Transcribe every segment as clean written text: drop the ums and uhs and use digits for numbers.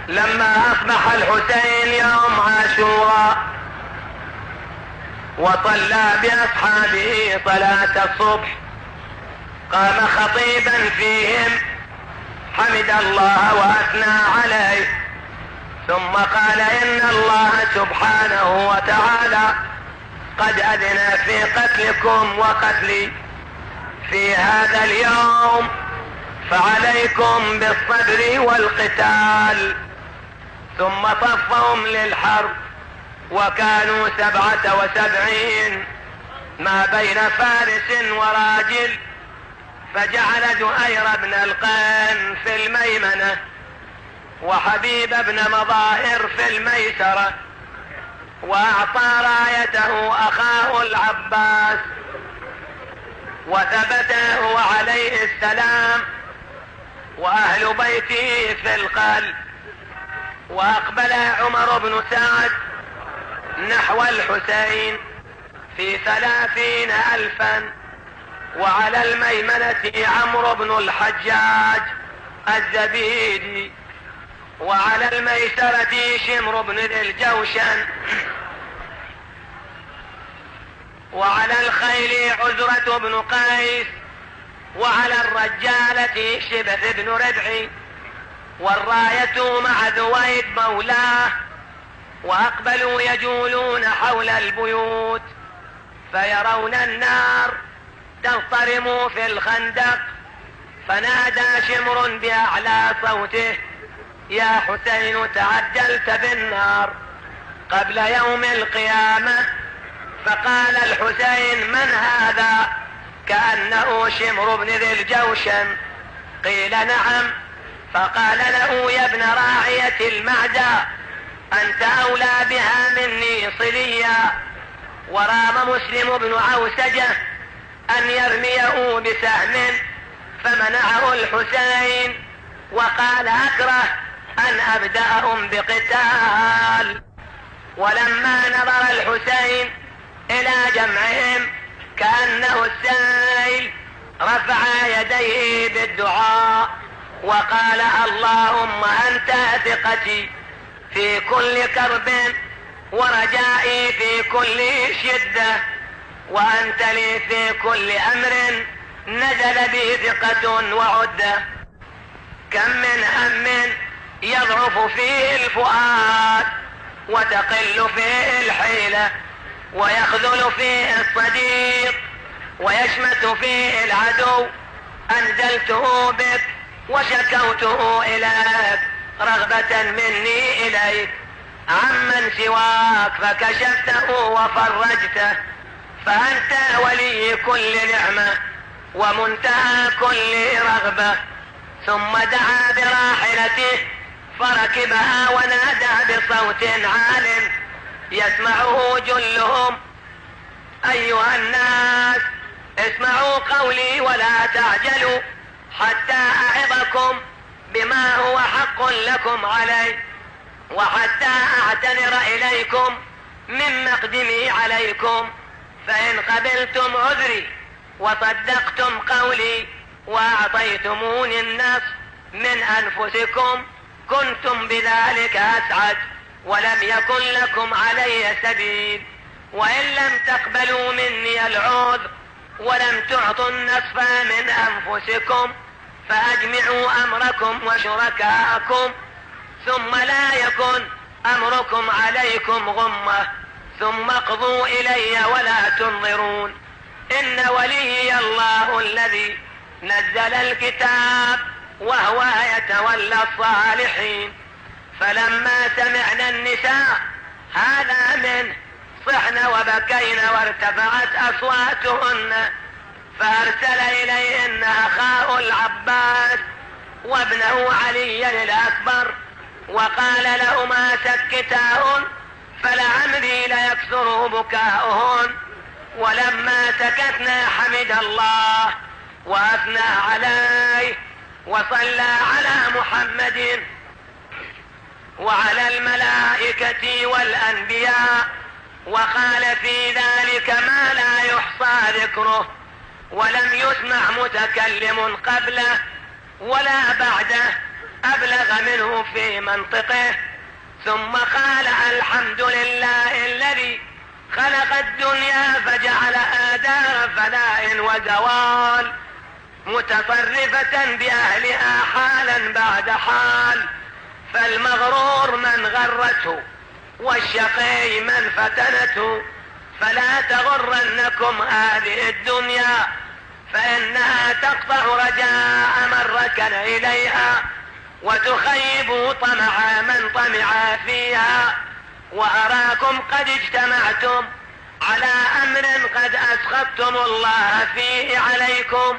لما أصبح الحسين يوم عاشوراء وصلى بأصحابه صلاة الصبح، قام خطيبا فيهم حمد الله وأثنى عليه، ثم قال: إن الله سبحانه وتعالى قد أذن في قتلكم وقتلي في هذا اليوم، فعليكم بالصبر والقتال. ثم صفهم للحرب، وكانوا 77 ما بين فارس وراجل، فجعل زهير بن القين في الميمنة وحبيب بن مظاهر في الميسرة، وأعطى رايته أخاه العباس، وثبت هو عليه السلام وأهل بيته في القلب. وأقبل عمر بن سعد نحو الحسين في 30,000، وعلى الميمنة عمرو بن الحجاج الزبيدي، وعلى الميسرة شمر بن ذي الجوشن، وعلى الخيل عزرة بن قيس، وعلى الرجالة شبث بن ربعي، والراية مع ذويد مولاه. وأقبلوا يجولون حول البيوت فيرون النار تضطرم في الخندق، فنادى شمر بأعلى صوته: يا حسين تعجلت بالنار قبل يوم القيامة. فقال الحسين: من هذا؟ كأنه شمر بن ذي الجوشن. قيل: نعم. فقال له: يا ابن راعية المعدى، أنت أولى بها مني صليا. ورام مسلم بن عوسجة أن يرميه بسهم، فمنعه الحسين وقال: أكره أن أبدأهم بقتال. ولما نظر الحسين إلى جمعهم كأنه السيل، رفع يديه بالدعاء وقال: اللهم أنت ثقتي في كل كرب، ورجائي في كل شدة، وأنت لي في كل أمر نزل به ثقة وعدة. كم من هم يضعف فيه الفؤاد، وتقل فيه الحيلة، ويخذل فيه الصديق، ويشمت فيه العدو. أنزلته بك وشكوته إليك رغبة مني إليك، عمن سواك فكشفته وفرجته، فأنت ولي كل نعمة ومنتهى كل رغبة. ثم دعا براحلته فركبها ونادى بصوت عال يسمعه جلهم: أيها الناس، اسمعوا قولي ولا تعجلوا حتى أعظكم بما هو حق لكم علي، وحتى أعتذر إليكم من مقدمي عليكم. فإن قبلتم عذري وصدقتم قولي وأعطيتموني النصر من أنفسكم كنتم بذلك أسعد، ولم يكن لكم علي سبيل. وإن لم تقبلوا مني العذر ولم تعطوا النصف من أنفسكم فأجمعوا أمركم وشركاءكم، ثم لا يكن أمركم عليكم غمة، ثم اقضوا إلي ولا تنظرون. إن وليي الله الذي نزل الكتاب وهو يتولى الصالحين. فلما سمعنا النساء هذا منه صحن وبكين وارتفعت أصواتهن، فأرسل إليهن أخاه العباس وابنه علي الأكبر، وقال لهما: سكتاهن فلعمري ليكثر بكاؤهن. ولما سكتنا حمد الله وأثنى عليه وصلى على محمد وعلى الملائكة والأنبياء، وقال في ذلك ما لا يحصى ذكره، ولم يسمع متكلم قبله ولا بعده أبلغ منه في منطقه. ثم قال الحمد لله الذي خلق الدنيا فجعلها دار فناء وزوال متصرفة بأهلها حالا بعد حال. فالمغرور من غرته والشقي من فتنته. فلا تغرنكم هذه الدنيا فإنها تقطع رجاء من ركن إليها وتخيب طمع من طمع فيها. وأراكم قد اجتمعتم على أمر قد أسخطتم الله فيه عليكم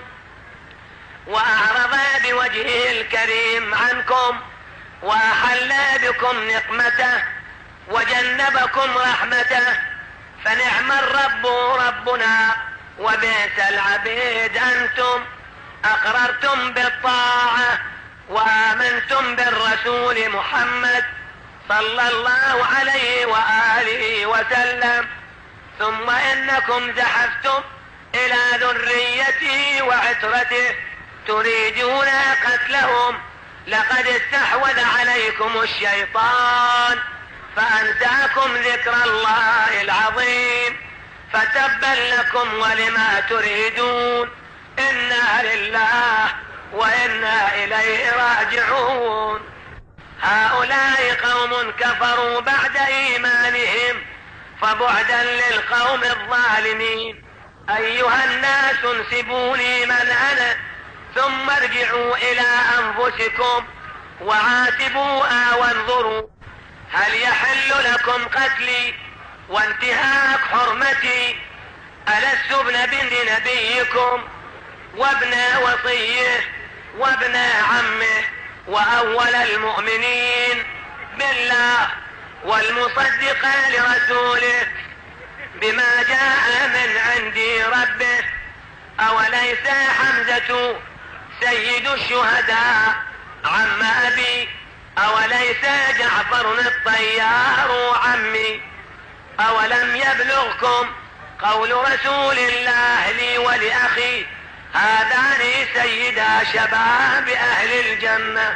وأعرض بوجهه الكريم عنكم وأحل بكم نقمته وجنبكم رحمته. فنعم الرب ربنا وبئس العبيد أنتم. أقررتم بالطاعة وآمنتم بالرسول محمد صلى الله عليه وآله وسلم. ثم إنكم زحفتم إلى ذريته وعترته تريدون قتلهم. لقد استحوذ عليكم الشيطان فأنساكم ذكر الله العظيم فتبا لكم ولما تريدون. إنا لله وإنا إليه راجعون. هؤلاء قوم كفروا بعد إيمانهم فبعدا للقوم الظالمين. أيها الناس انسبوني من أنا ثم ارجعوا إلى أنفسكم وعاتبوها وانظروا هل يحل لكم قتلي وانتهاك حرمتي؟ ألست ابن بنت نبيكم وابن وصيه وابن عمه وأول المؤمنين بالله والمصدق لرسوله بما جاء من عند ربه؟ أوليس حمزة سيد الشهداء عم أبي؟ أوليس جعفر الطيار عمي؟ أولم يبلغكم قول رسول الله لي ولأخي هذان سيدا شباب أهل الجنة؟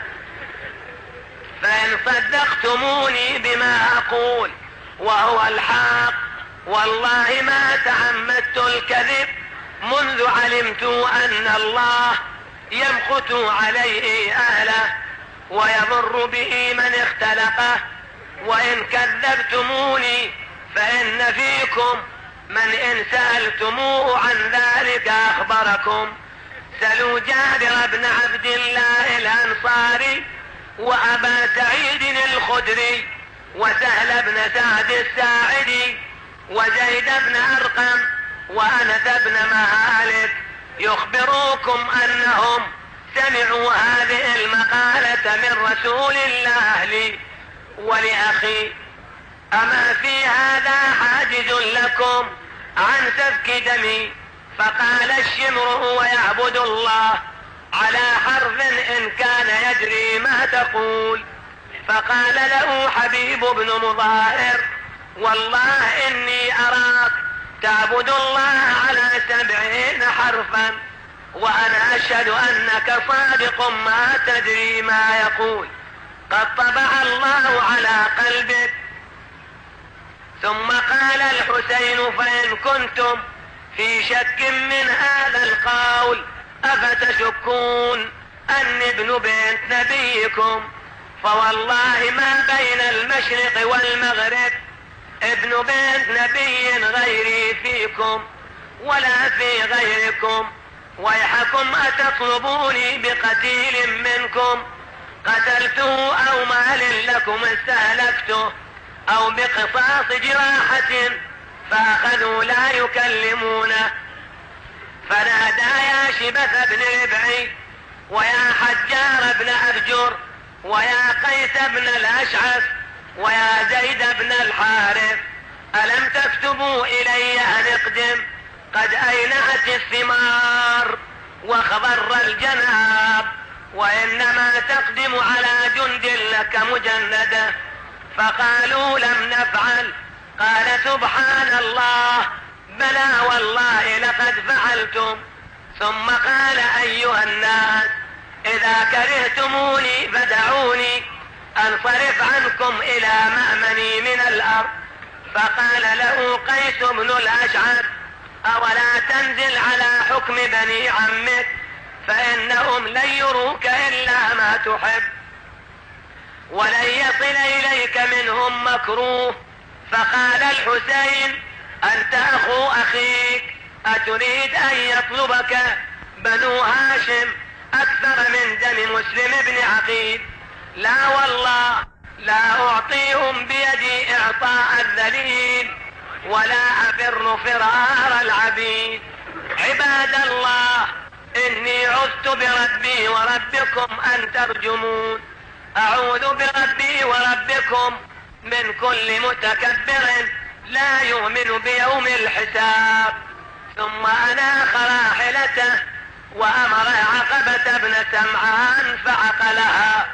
فإن صدقتموني بما أقول وهو الحق والله ما تعمدت الكذب منذ علمت أن الله يمقت عليه أهله ويضر به من اختلقه. وإن كذبتموني فإن فيكم من إن سألتموه عن ذلك أخبركم. سلوا جابر بن عبد الله الأنصاري وأبا سعيد الخدري وسهل بن سعد الساعدي وزيد بن أرقم وأنس بن مالك يخبروكم أنهم سمعوا هذه المقالة من رسول الله لي ولأخي. أما في هذا حاجز لكم عن سفك دمي؟ فقال الشمر هو يعبد الله على حرف إن كان يدري ما تقول. فقال له حبيب بن مظاهر والله إني أراك تعبد الله على 70 حرفا وأنا أشهد أنك صادق ما تدري ما يقول. قد طبع الله على قلبك. ثم قال الحسين فإن كنتم في شك من هذا القول أفتشكون أني ابن بنت نبيكم؟ فوالله ما بين المشرق والمغرب ابن بنت نبي غيري فيكم ولا في غيركم. ويحكم أتطلبوني بقتيل منكم قتلته أو مال لكم استهلكته أو بقصاص جراحة؟ فأخذوا لا يكلمونه. فنادى يا شبث بن ربعي ويا حجار بن أبجر ويا قيس بن الأشعث ويا زيد بن الحارث ألم تكتبوا إلي أن اقدم؟ قد أينعت الثمار وخضر الجناب وإنما تقدم على جند لك مجندة. فقالوا لم نفعل. قال سبحان الله بلى والله لقد فعلتم. ثم قال أيها الناس إذا كرهتموني فدعوني أنصرف عنكم إلى مأمني من الأرض. فقال له قيس بن الأشعث أولا تنزل على حكم بني عمك فإنهم لن يروك إلا ما تحب ولن يصل إليك منهم مكروه. فقال الحسين أنت أخو أخيك أتريد أن يطلبك بنو هاشم أكثر من دم مسلم بن عقيل؟ لا والله لا أعطيهم بيدي إعطاء الذليل ولا أفر فرار العبيد. عباد الله إني عذت بربي وربكم أن ترجمون. أعوذ بربي وربكم من كل متكبر لا يؤمن بيوم الحساب. ثم أناخ راحلته وأمر عقبة بن سمعان فعقلها.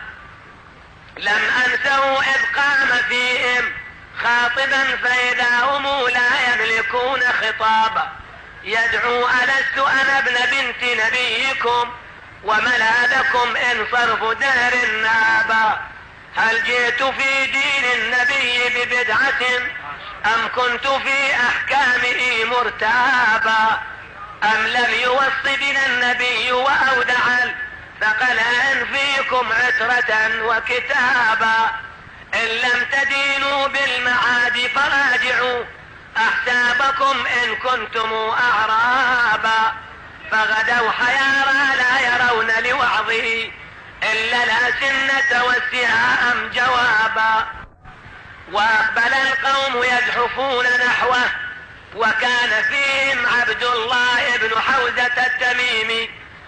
لم أنسوا إذ قام فيهم خاطبا فإذا هم لا يملكون خطابا يدعو ألست أنا ابن بنت نبيكم وملاذكم إن صرف دهر نابا. هل جئت في دين النبي ببدعة أم كنت في أحكامه مرتابا أم لم يوص بنا النبي وأودع ثقلان فيكم عترة وكتابا. إن لم تدينوا بالمعاد فراجعوا أحسابكم إن كنتم أعرابا. فغدوا حيارى لا يرون لوعظه إلا الأسنة والسهام جوابا. وأقبل القوم يزحفون نحوه وكان فيهم عبد الله بن حوزة التميمي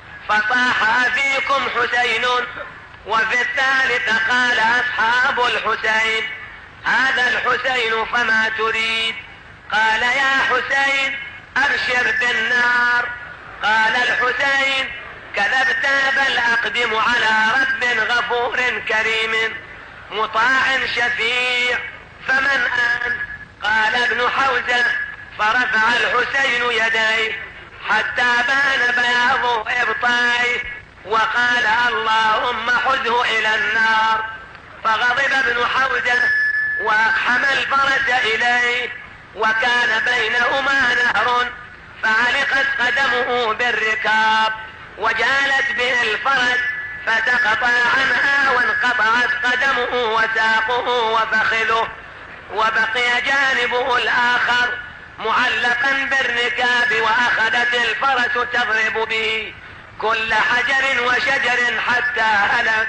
فصاح فيكم حسين. وفي الثالث قال أصحاب الحسين هذا الحسين فما تريد؟ قال يا حسين أبشر بالنار. قال الحسين كذبت بل أقدم على رب غفور كريم مطاع شفيع فمن آن؟ قال ابن حوزة فرفع الحسين يديه حتى بان بياض إبطائه وقال اللهم حذه إلى النار. فغضب ابن حوزة وأقحم الفرس إليه وكان بينهما نهر فعلقت قدمه بالركاب وجالت به الفرس فتقطع عنها وانقطعت قدمه وساقه وفخذه وبقي جانبه الآخر معلقا بالركاب وأخذت الفرس تضرب به كل حجر وشجر حتى هلك.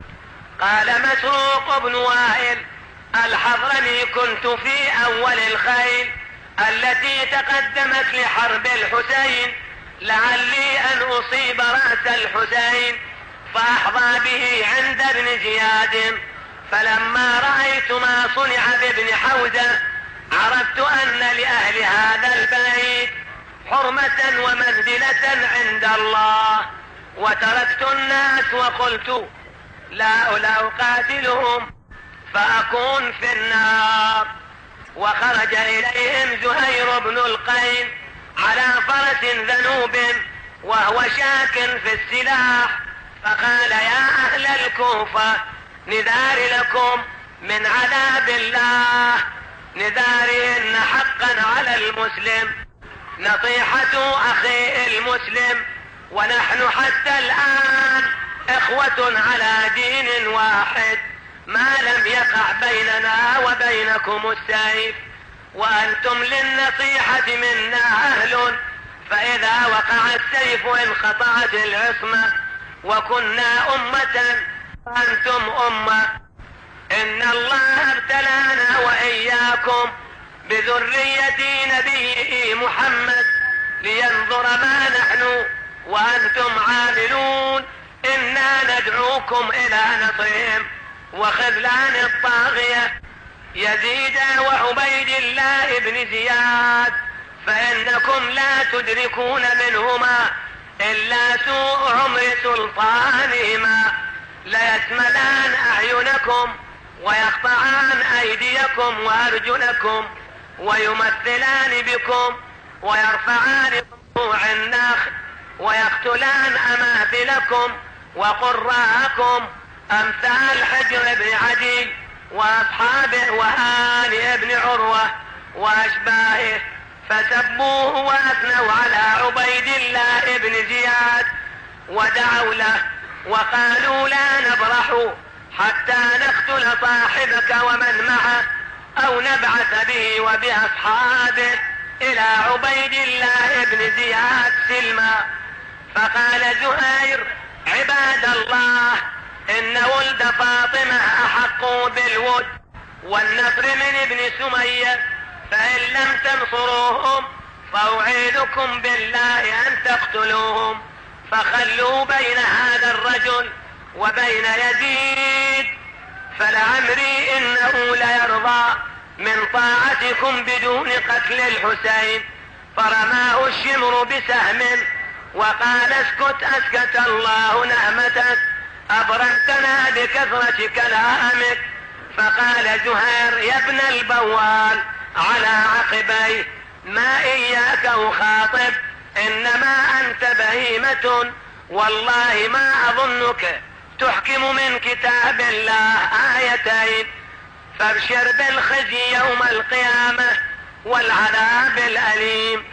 قال مسروق بن وائل الحضرمي كنت في أول الخيل التي تقدمت لحرب الحسين لعلي أن أصيب رأس الحسين فأحظى به عند ابن زياد. فلما رأيت ما صنع بابن حوزة عرفت أن لأهل هذا البيت حرمة ومنزلة عند الله وتركت الناس وقلت لا أقاتلهم فأكون في النار. وخرج إليهم زهير بن القين على فرس ذنوب وهو شاك في السلاح فقال يا أهل الكوفة نذار لكم من عذاب الله نذاري إن حقا على المسلم نصيحة أخي المسلم ونحن حتى الآن إخوة على دين واحد ما لم يقع بيننا وبينكم السيف وأنتم للنصيحة منا أهل فإذا وقع السيف انقطعت العصمة وكنا أمة وأنتم أمة. إن الله ابتلانا وإياكم بذرية نبيه محمد لينظر ما نحن وأنتم عاملون. إنا ندعوكم إلى نصرهم وخذلان الطاغية يزيد وعبيد الله بن زياد فإنكم لا تدركون منهما إلا سوء عمر سلطانهما ليسملان أعينكم ويقطعان أيديكم وأرجلكم ويمثلان بكم ويرفعان قطوع النخل ويقتلان أماثلكم وقراءكم أمثال حجر بن عدي وأصحابه وهاني بن عروة وأشباهه، فسبوه وأثنوا على عبيد الله بن زياد ودعوا له وقالوا لا نبرح حتى نقتل صاحبك ومن معه أو نبعث به وبأصحابه إلى عبيد الله بن زياد سلما. فقال زهير: عباد الله، إن ولد فاطمة أحق بالود والنصر من ابن سمية، فإن لم تنصروهم فأوعدكم بالله أن تقتلوهم، فخلوا بين هذا الرجل وبين يزيد، فلعمري إنه ليرضى من طاعتكم بدون قتل الحسين. فرماه الشمر بسهم وقال: اسكت اسكت الله نعمتك، أبرمتنا بكثرة كلامك. فقال زهير: يا ابن البوال على عقبيه، ما إياك أخاطب، إنما أنت بهيمة، والله ما أظنك تحكم من كتاب الله آيتين، فابشر بالخزي يوم القيامة والعذاب الأليم.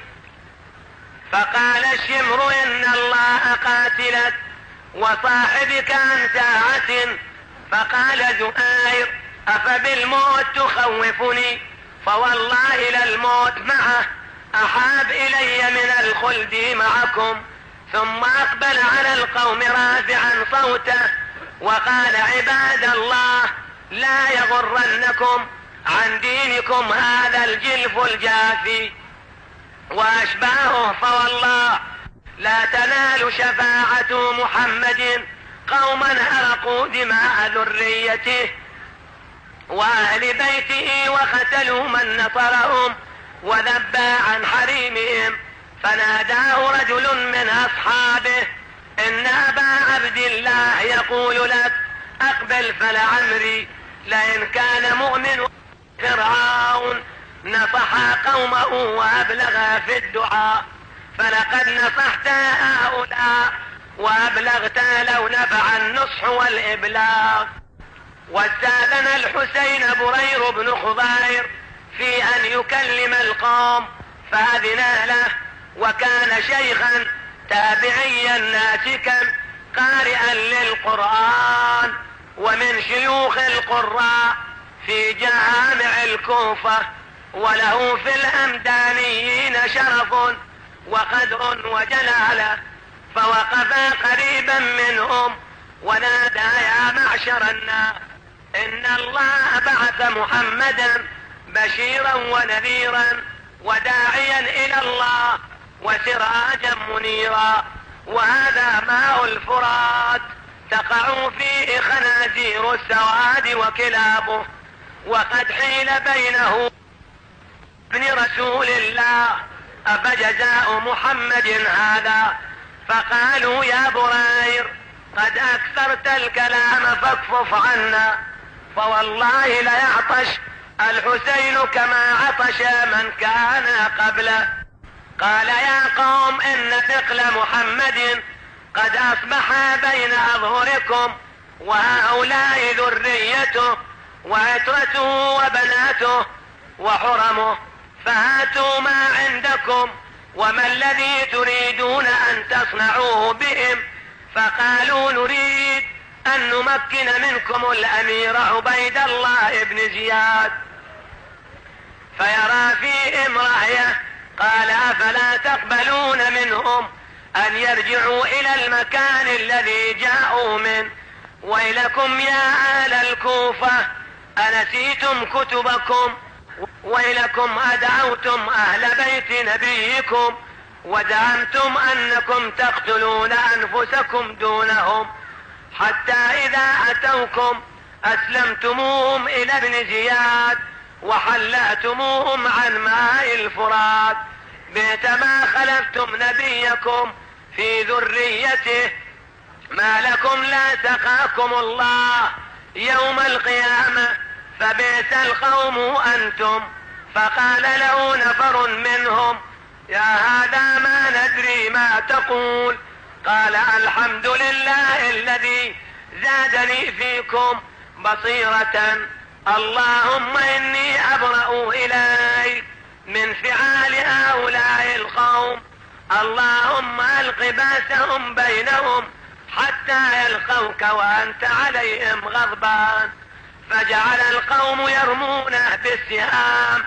فقال الشمر: إن الله قاتلك وصاحبك عن ساعة. فقال زهير: أفبالموت تخوفني؟ فوالله للموت معه أحاب إلي من الخلد معكم. ثم أقبل على القوم رافعا صوته وقال: عباد الله، لا يغرنكم عن دينكم هذا الجلف الجافي وأشباهه، فوالله لا تنال شفاعة محمد قوما هرقوا دماء ذريته وأهل بيته وقتلوا من نصرهم وذبى عن حريمهم. فناداه رجل من أصحابه: إن أبا عبد الله يقول لك أقبل، فلعمري لئن كان مؤمن فرعون نصح قومه وأبلغ في الدعاء، فلقد نصحت هؤلاء وأبلغت لو نفع النصح والإبلاغ. واستاذن الحسين برير بن خضير في أن يكلم القوم فأذن له، وكان شيخا تابعيا ناسكا قارئا للقرآن ومن شيوخ القراء في جامع الكوفة، وله في الأمدانيين شرف وقدر وجلالة. فوقفا قريبا منهم ونادى: يا معشر الناس، إن الله بعث محمدا بشيرا ونذيرا وداعيا إلى الله وسراجا منيرا، وهذا ماء الفرات تقع فيه خنازير السواد وكلابه، وقد حيل بينه ابن رسول الله، أفجزاء محمد هذا؟ فقالوا: يا برير، قد أكثرت الكلام فاكفف عنا، فوالله ليعطش الحسين كما عطش من كان قبله. قال: يا قوم، إن ثقل محمد قد أصبح بين أظهركم، وهؤلاء ذريته وعترته وبناته وحرمه، فهاتوا ما عندكم وما الذي تريدون أن تصنعوه بهم. فقالوا: نريد أن نمكن منكم الأمير عبيد الله بن زياد فيرى فيهم رأيه. قال: أفلا تقبلون منهم أن يرجعوا إلى المكان الذي جاءوا منه؟ ويلكم يا أهل الكوفة، أنسيتم كتبكم؟ ويلكم أدعوتم أهل بيت نبيكم وزعمتم أنكم تقتلون أنفسكم دونهم، حتى إذا أتوكم أسلمتموهم إلى ابن زياد وحلأتموهم عن ماء الفرات، بيتما خلفتم نبيكم في ذريته، ما لكم لا سقاكم الله يوم القيامة، فبئس القوم أنتم. فقال له نفر منهم: يا هذا ما ندري ما تقول، قال الحمد لله الذي زادني فيكم بصيرة. اللهم إني أبرأ إليك من فعال هؤلاء القوم. اللهم ألق باسهم بينهم حتى يلقوك وأنت عليهم غضبان. فجعل القوم يرمونه بالسهام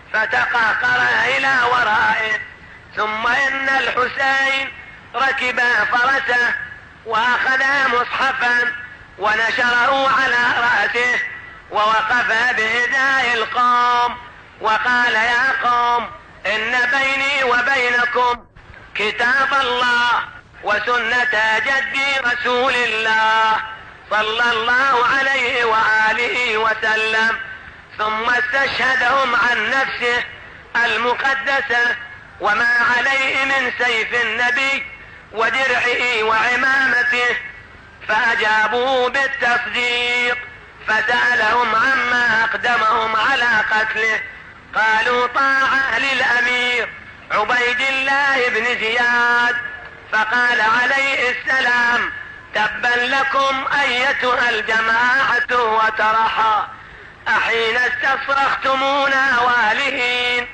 فتقهقر إلى ورائه. ثم إن الحسين ركب فرسه وأخذ مصحفا ونشره على رأسه ووقف بإذاء القوم وقال يا قوم إن بيني وبينكم كتاب الله وسنة جدي رسول الله صلى الله عليه وآله وسلم. ثم استشهدهم عن نفسه المقدسة وما عليه من سيف النبي ودرعه وعمامته، فأجابوا بالتصديق. فسألهم عما أقدمهم على قتله، قالوا طاعة للأمير عبيد الله بن زياد. فقال عليه السلام تبا لكم أيتها الجماعة وترحا، أحين استصرختمونا والهين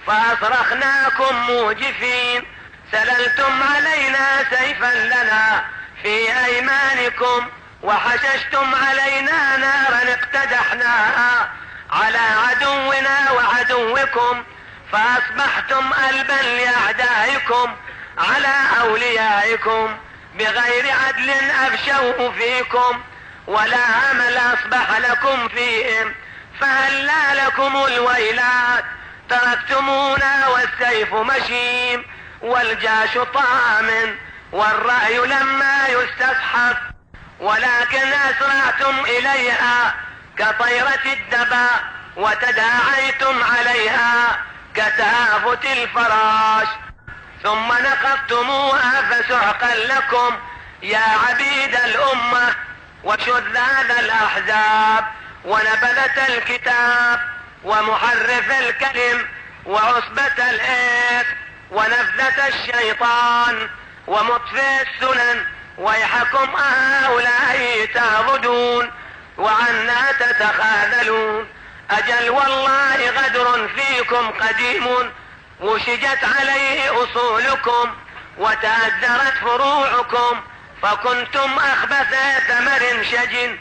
فأصرخناكم موجفين، سللتم علينا سيفا لنا في أيمانكم وحششتم علينا نارا اقتدحناها على عدونا وعدوكم، فأصبحتم ألبا لأعدائكم على أوليائكم، بغير عدل أفشوه فيكم ولا أمل أصبح لكم فيهم، فهلا لكم الويلات، تركتمونا والسيف مشيم والجاش طامن والرأي لما يستصحب، ولكن أسرعتم إليها كطيرة الدباء وتداعيتم عليها كتهافت الفراش، ثم نقضتموها فسحقا لكم يا عبيد الأمة وشذاذ الأحزاب ونبذة الكتاب ومحرف الكلم وعصبة الإثم ونفذة الشيطان ومطفئ السنن، ويحكم هؤلاء تعبدون وعنا تتخاذلون. أجل والله غدر فيكم قديم وشجت عليه أصولكم وتأذرت فروعكم، فكنتم أخبث ثمر شج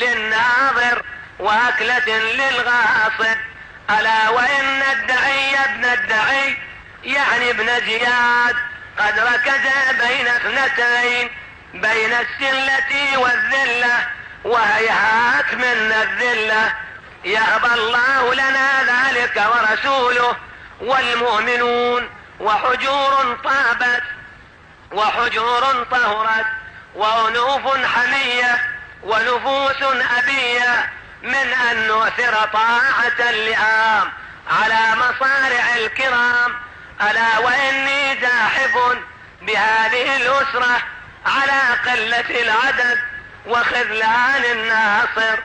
للناظر وأكلة للغاصب. ألا وإن الدعي ابن الدعي يعني ابن زياد قد ركز بين اثنتين، بين السلة والذلة، وهيهات من الذلة يأبى الله لنا ذلك ورسوله والمؤمنون، وحجور طابت وحجور طهرت وأنوف حمية ونفوس أبية من أن نؤثر طاعة اللئام على مصارع الكرام. ألا وإني زاحف بهذه الأسرة على قلة العدد وخذلان الناصر.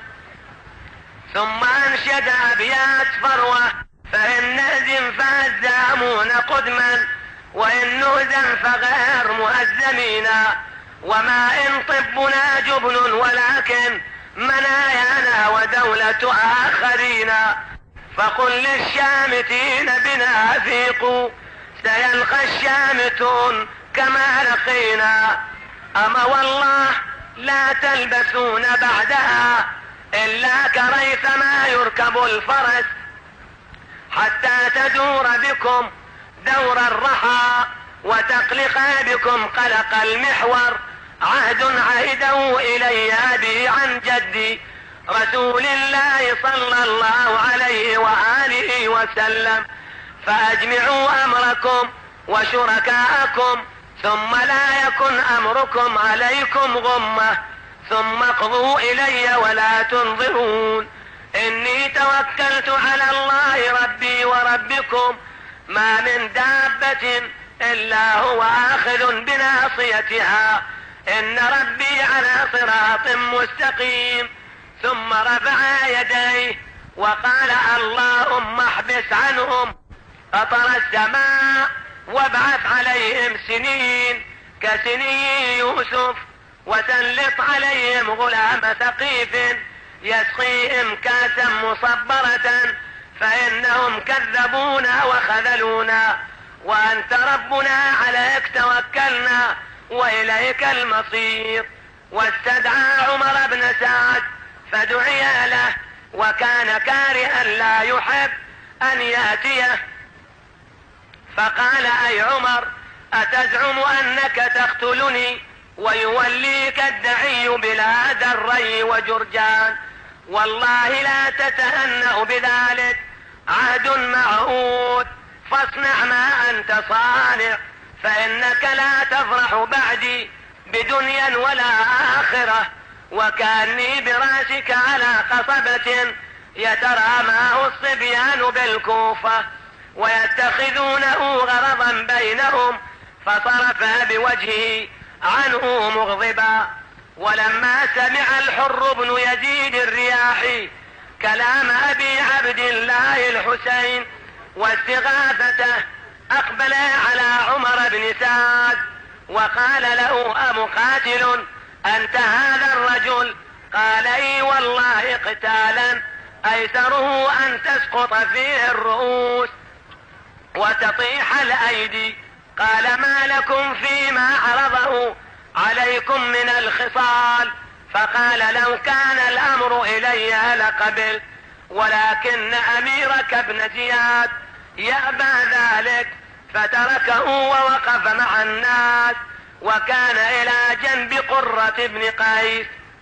ثم أنشد أبيات فروة فإن نهزم فالزامون قدما وإن نهزم فغير مهزمين، وما إن طبنا جبن ولكن منايانا ودولة آخرين. فقل للشامتين بنا ثيقوا سيلقى الشامتون كما لقينا. أما والله لا تلبسون بعدها إلا كريثما يركب الفرس حتى تدور بكم دور الرحى وتقلق بكم قلق المحور. عهد عهده إلي به عن جدي رسول الله صلى الله عليه وآله وسلم، فأجمعوا أمركم وشركاءكم ثم لا يكن أمركم عليكم غمة، ثم اقضوا إلي ولا تنظرون. إني توكلت على الله ربي وربكم ما من دابة إلا هو آخذ بناصيتها، إن ربي على صراط مستقيم. ثم رفع يديه وقال اللهم احبس عنهم قطر السماء وابعث عليهم سنين كسني يوسف، وسلط عليهم غلام ثقيف يسقيهم كاسا مصبرة، فإنهم كذبونا وخذلونا، وأنت ربنا عليك توكلنا وإليك المصير. واستدعى عمر بن سعد فدعي له، وكان كارها لا يحب أن يأتيه، فقال: أي عمر، أتزعم أنك تقتلني ويوليك الدعي بلاد الري وجرجان؟ والله لا تتهنأ بذلك، عهد معهود، فاصنع ما أنت صانع، فإنك لا تفرح بعدي بدنيا ولا آخرة. وكأني براسك على قصبة يتراماه الصبيان بالكوفة ويتخذونه غرضا بينهم، فصرف بوجهه عنه مغضبا. ولما سمع الحر بن يزيد الرياحي كلام أبي عبد الله الحسين واستغاثته، أقبل على عمر بن سعد وقال له: أمقاتل أنت هذا الرجل؟ قال: إي والله قتالا أيسره أن تسقط فيه الرؤوس وتطيح الأيدي. قال: ما لكم فيما عرضه عليكم من الخصال؟ فقال: لو كان الأمر إلي لقبلت، ولكن أميرك ابن زياد يأبى ذلك، فتركه ووقف مع الناس، وكان إلى جنب قرة بن قيس،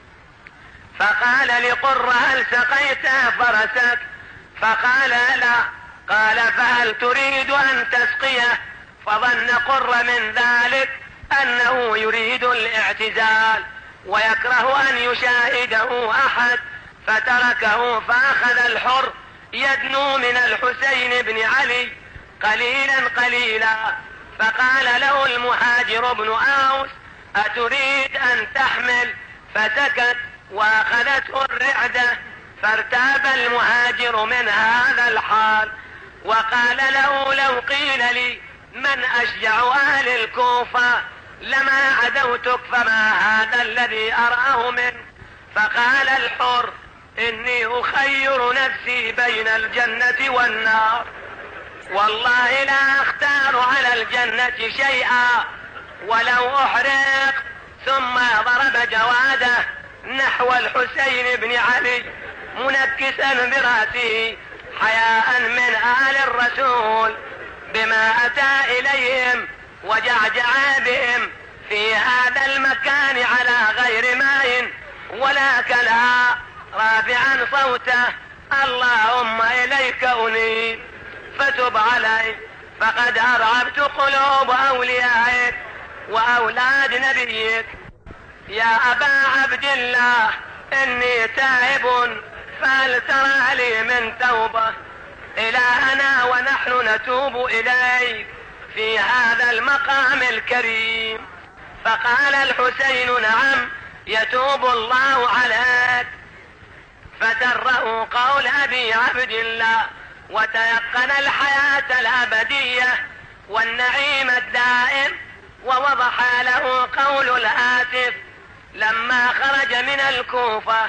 فقال لقرة: هل سقيت فرسك؟ فقال: لا. قال: فهل تريد أن تسقيه؟ فظن قرة من ذلك أنه يريد الاعتزال ويكره أن يشاهده أحد، فتركه، فأخذ الحر يدنو من الحسين بن علي قليلا قليلا. فقال له المهاجر بن أوس: أتريد أن تحمل؟ فسكت، وأخذته الرعدة، فارتاب المهاجر من هذا الحال، وقال له: لو قيل لي من أشجع أهل الكوفة لما عدوتك، فما هذا الذي أراه منك؟ فقال الحر: إني أخير نفسي بين الجنة والنار، والله لا أختار على الجنة شيئا ولو أحرق. ثم ضرب جواده نحو الحسين بن علي منكسا برأسه حياء من آل الرسول بما أتى إليهم، وجعجع بهم في هذا المكان على غير ماء ولا كلا، رافعا صوته: اللهم إليك أنيب فتب علي، فقد أرعبت قلوب أوليائك وأولاد نبيك. يا أبا عبد الله، إني تائب، فهل ترى لي من توبة؟ إلهنا ونحن نتوب إليك في هذا المقام الكريم. فقال الحسين: نعم، يتوب الله عليك. فتره قول أبي عبد الله، وتيقن الحياة الأبدية والنعيم الدائم، ووضح له قول الهاتف لما خرج من الكوفة.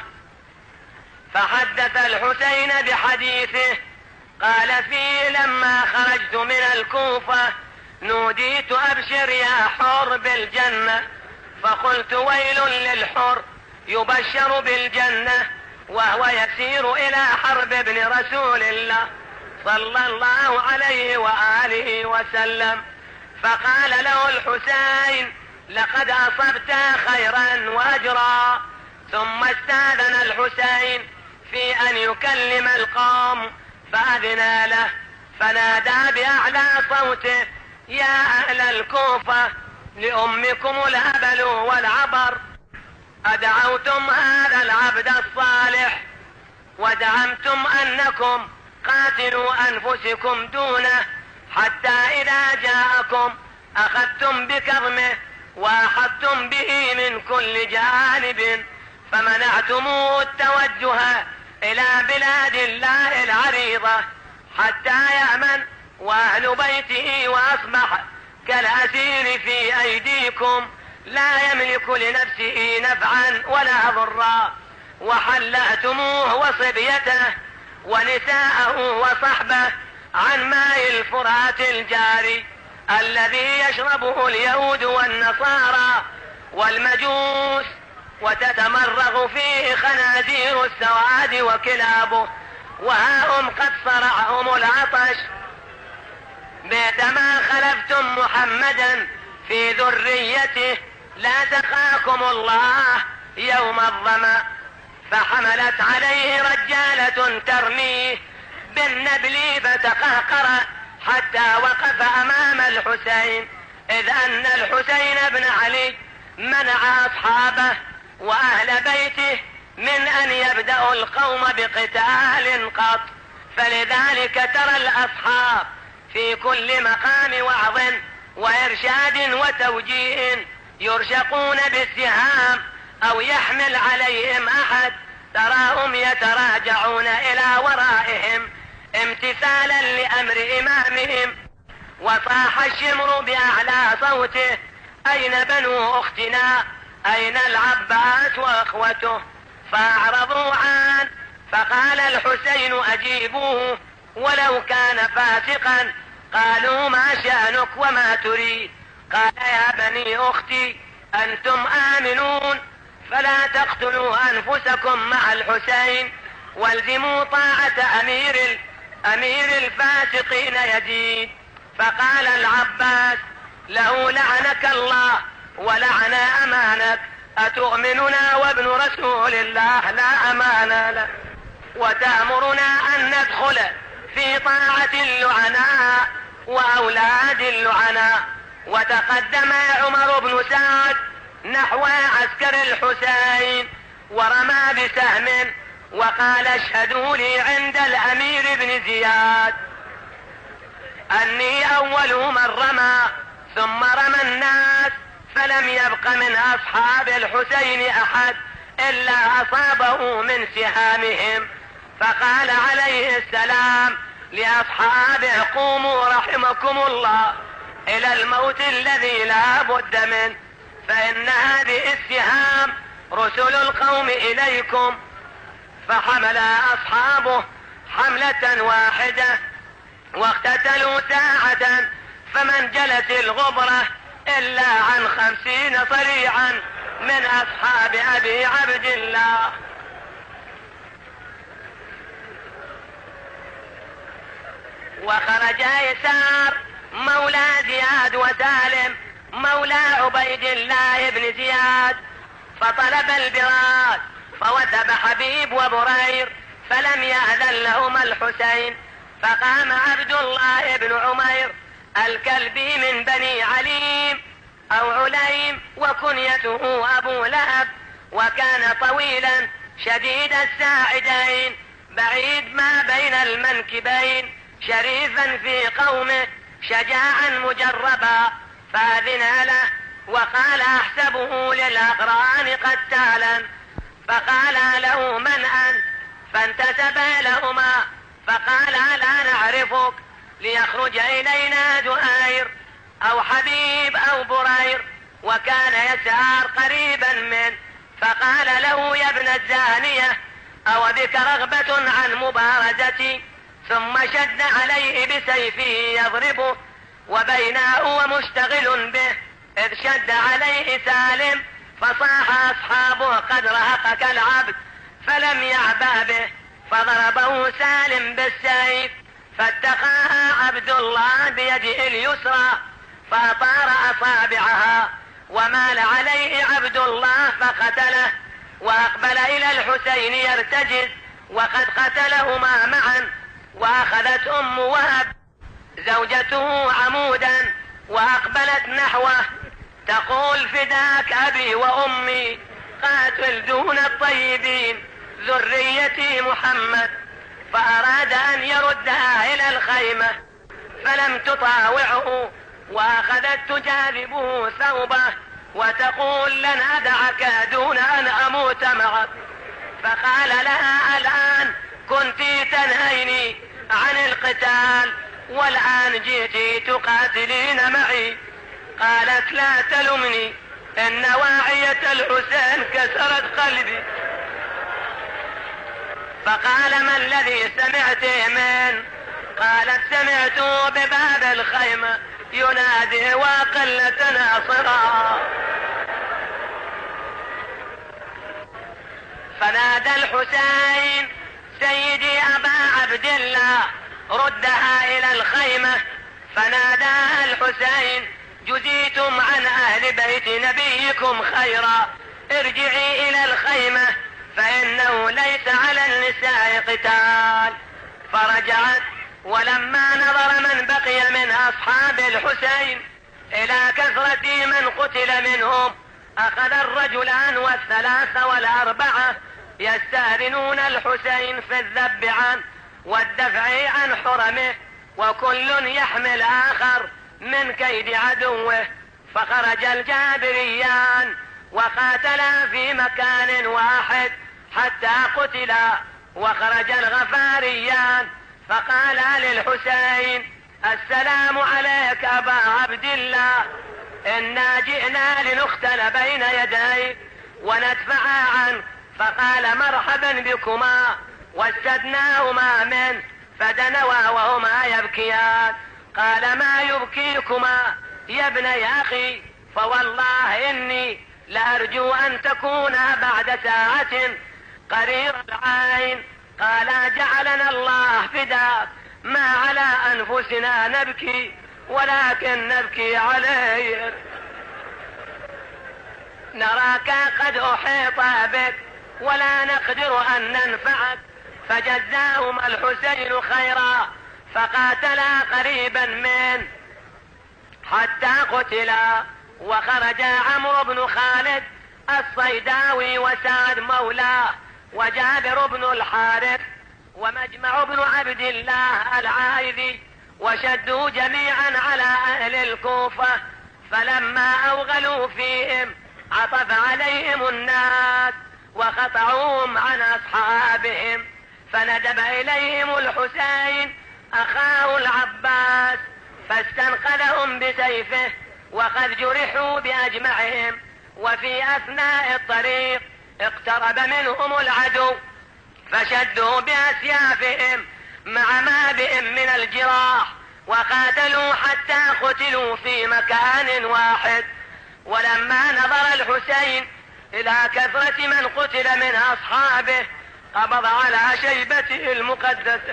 فحدث الحسين بحديثه، قال فيه: لما خرجت من الكوفة نوديت: أبشر يا حر بالجنة، فقلت: ويل للحر يبشر بالجنة وهو يسير إلى حرب ابن رسول الله صلى الله عليه وآله وسلم. فقال له الحسين: لقد أصبت خيرا وأجرا. ثم استاذن الحسين في أن يكلم القوم، فأذن له، فنادى بأعلى صوته: يا أهل الكوفة، لأمكم الهبل والعبر، أدعوتم هذا العبد الصالح ودعمتم أنكم قاتلوا أنفسكم دونه، حتى إذا جاءكم أخذتم بكرمه وأحطتم به من كل جانب، فمنعتموه التوجه إلى بلاد الله العريضة حتى يأمن وأهل بيته، وأصبح كالأسير في أيديكم لا يملك لنفسه نفعا ولا ضرا، وحلأتموه وصبيته ونساءه وصحبه عن ماء الفرات الجاري الذي يشربه اليهود والنصارى والمجوس، وتتمرغ فيه خنازير السواد وكلابه، وها هم قد صرعهم العطش. بعدما خلفتم محمدا في ذريته لا تخاكم الله يوم الظما. فحملت عليه رجالة ترميه بالنبل فتقهقر حتى وقف أمام الحسين، إذ أن الحسين بن علي منع أصحابه وأهل بيته من أن يبدأوا القوم بقتال قط. فلذلك ترى الأصحاب في كل مقام وعظ وإرشاد وتوجيه يرشقون بالسهام أو يحمل عليهم أحد، تراهم يتراجعون إلى ورائهم امتثالا لأمر إمامهم. وصاح الشمر بأعلى صوته: أين بنو أختنا؟ أين العباس وأخوته؟ فأعرضوا عنه. فقال الحسين: أجيبوه ولو كان فاسقا. قالوا: ما شأنك وما تريد؟ قال: يا بني أختي أنتم آمنون فلا تقتلوا أنفسكم مع الحسين، والزموا طاعة أمير الفاسقين يزيد. فقال العباس: له لعنك الله ولعن أمانك، أتؤمننا وابن رسول الله لا أمان له، وتأمرنا أن ندخل في طاعة اللعناء وأولاد اللعناء. وتقدم عمر بن سعد نحو عسكر الحسين ورمى بسهم وقال: اشهدوا لي عند الأمير بن زياد أني أول من رمى. ثم رمى الناس فلم يبق من أصحاب الحسين أحد إلا أصابه من سهامهم. فقال عليه السلام لأصحابه: قوموا رحمكم الله إلى الموت الذي لا بد منه، فإن هذه السهام رسل القوم إليكم. فحمل أصحابه حملة واحدة واقتتلوا ساعة، فمن جلت الغبرة إلا عن 50 صريعا من أصحاب أبي عبد الله. وخرج يسار مولى زياد وسالم مولى عبيد الله بن زياد فطلب البراز، فوثب حبيب وبرير فلم يأذن لهما الحسين. فقام عبد الله بن عمير الكلبي من بني عليم أو عليم وكنيته أبو لهب، وكان طويلا شديد الساعدين بعيد ما بين المنكبين، شريفا في قومه شجاعا مجربا. فأذن له وقال: أحسبه للأقران قتالا. فقال له: من أنت؟ فانتسب لهما فقال: لا نعرفك. ليخرج إلينا زهير أو حبيب أو برير، وكان يسار قريبا منه. فقال له: يا ابن الزانية، أو بك رغبة عن مبارزتي؟ ثم شد عليه بسيفه يضربه، وبينا هو مشتغل به إذ شد عليه سالم، فصاح أصحابه: قد رهقك العبد، فلم يعبأ به، فضربه سالم بالسيف، فاتقاها عبد الله بيده اليسرى فأطار أصابعها، ومال عليه عبد الله فقتله، وأقبل إلى الحسين يرتجز وقد قتلهما معا. وأخذت أم وهب زوجته عمودا وأقبلت نحوه تقول: فداك أبي وأمي، قاتل دون الطيبين ذريتي محمد. فأراد أن يردها إلى الخيمة فلم تطاوعه، وأخذت تجاذبه ثوبه وتقول: لن أدعك دون أن أموت معك. فقال لها: الآن كنت تنهيني عن القتال والآن جئت تقاتلين معي. قالت لا تلمني إن واعية الحسين كسرت قلبي. فقال ما الذي سمعته من؟ قالت سمعته بباب الخيمة ينادي وقلة ناصرا. فنادى الحسين سيدي أبا عبد الله ردها إلى الخيمة. فنادى الحسين جزيتم عن أهل بيت نبيكم خيرا، ارجعي إلى الخيمة فإنه ليس على النساء قتال. فرجعت، ولما نظر من بقي من أصحاب الحسين إلى كثرة من قتل منهم أخذ الرجلان والثلاثة والأربعة يستأذنون الحسين في الذب عنه والدفع عن حرمه، وكل يحمل آخر من كيد عدوه. فخرج الجابريان وقاتلا في مكان واحد حتى قتلا. وخرج الغفاريان فقال للحسين السلام عليك أبا عبد الله، إنا جئنا لنختل بين يديك وندفع عنك. فقال مرحبا بكما، واستدناهما منه فدنوا وهما يبكيان. قال ما يبكيكما يا ابني أخي؟ فوالله إني لأرجو أن تكونا بعد ساعة قرير العين. قال جعلنا الله فداك، ما على أنفسنا نبكي ولكن نبكي عليك، نراك قد أحيط بك ولا نقدر أن ننفعك. فجزاهما الحسين خيرا فقاتلا قريبا منه حتى قتلا. وخرج عمرو بن خالد الصيداوي وسعد مولاه وجابر بن الحارث ومجمع بن عبد الله العائذي وشدوا جميعا على أهل الكوفة. فلما أوغلوا فيهم عطف عليهم الناس وقطعوهم عن أصحابهم. فندب إليهم الحسين أخاه العباس فاستنقذهم بسيفه وقد جرحوا بأجمعهم. وفي أثناء الطريق اقترب منهم العدو فشدوا بأسيافهم مع ما بهم من الجراح وقاتلوا حتى قتلوا في مكان واحد. ولما نظر الحسين إلى كثرة من قتل من أصحابه قبض على شيبته المقدسة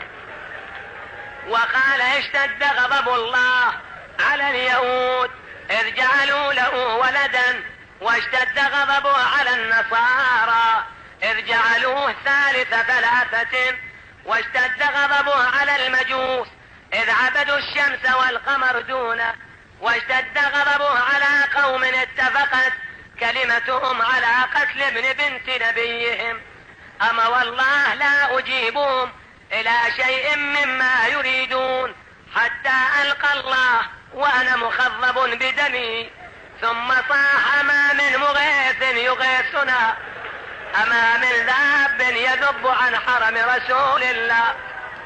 وقال اشتد غضب الله على اليهود إذ جعلوا له ولدا، واشتد غضبه على النصارى إذ جعلوه ثالث ثلاثة، واشتد غضبه على المجوس إذ عبدوا الشمس والقمر دونه، واشتد غضبه على قوم اتفقت كلمتهم على قتل ابن بنت نبيهم. أما والله لا أجيبهم إلى شيء مما يريدون حتى ألقى الله وأنا مخضب بدمي. ثم صاح ما من مغيث يغيثنا، أما من ذاب يذب عن حرم رسول الله.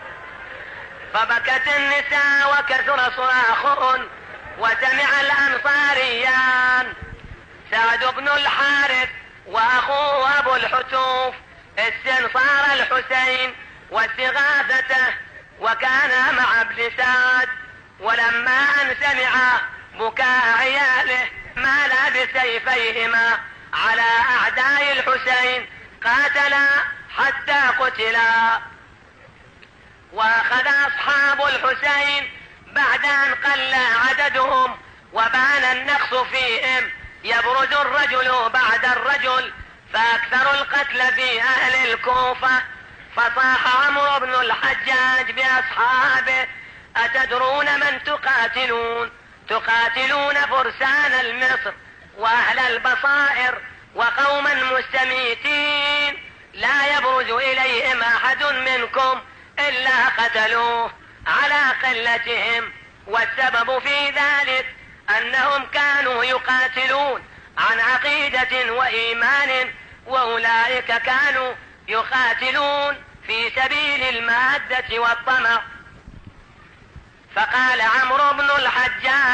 فبكت النساء وكثر صراخهن. وسمع الأنصاريان سعد بن الحارث وأخوه أبو الحتوف استنصار الحسين واستغاثته، وكان مع ابن سعد. ولما أن سمع بكاء عياله مال بسيفيهما على أعداء الحسين قاتلا حتى قتلا. وأخذ أصحاب الحسين بعد أن قل عددهم وبان النقص فيهم يبرز الرجل بعد الرجل، فأكثر القتل في أهل الكوفة. فصاح عمرو بن الحجاج بأصحابه أتدرون من تقاتلون؟ تقاتلون فرسان المصر وأهل البصائر وقوما مستميتين لا يبرز إليهم أحد منكم إلا قتلوه على قلتهم. والسبب في ذلك أنهم كانوا يقاتلون عن عقيدة وإيمان، وأولئك كانوا يقاتلون في سبيل المادة والطمع. فقال عمرو بن الحجاج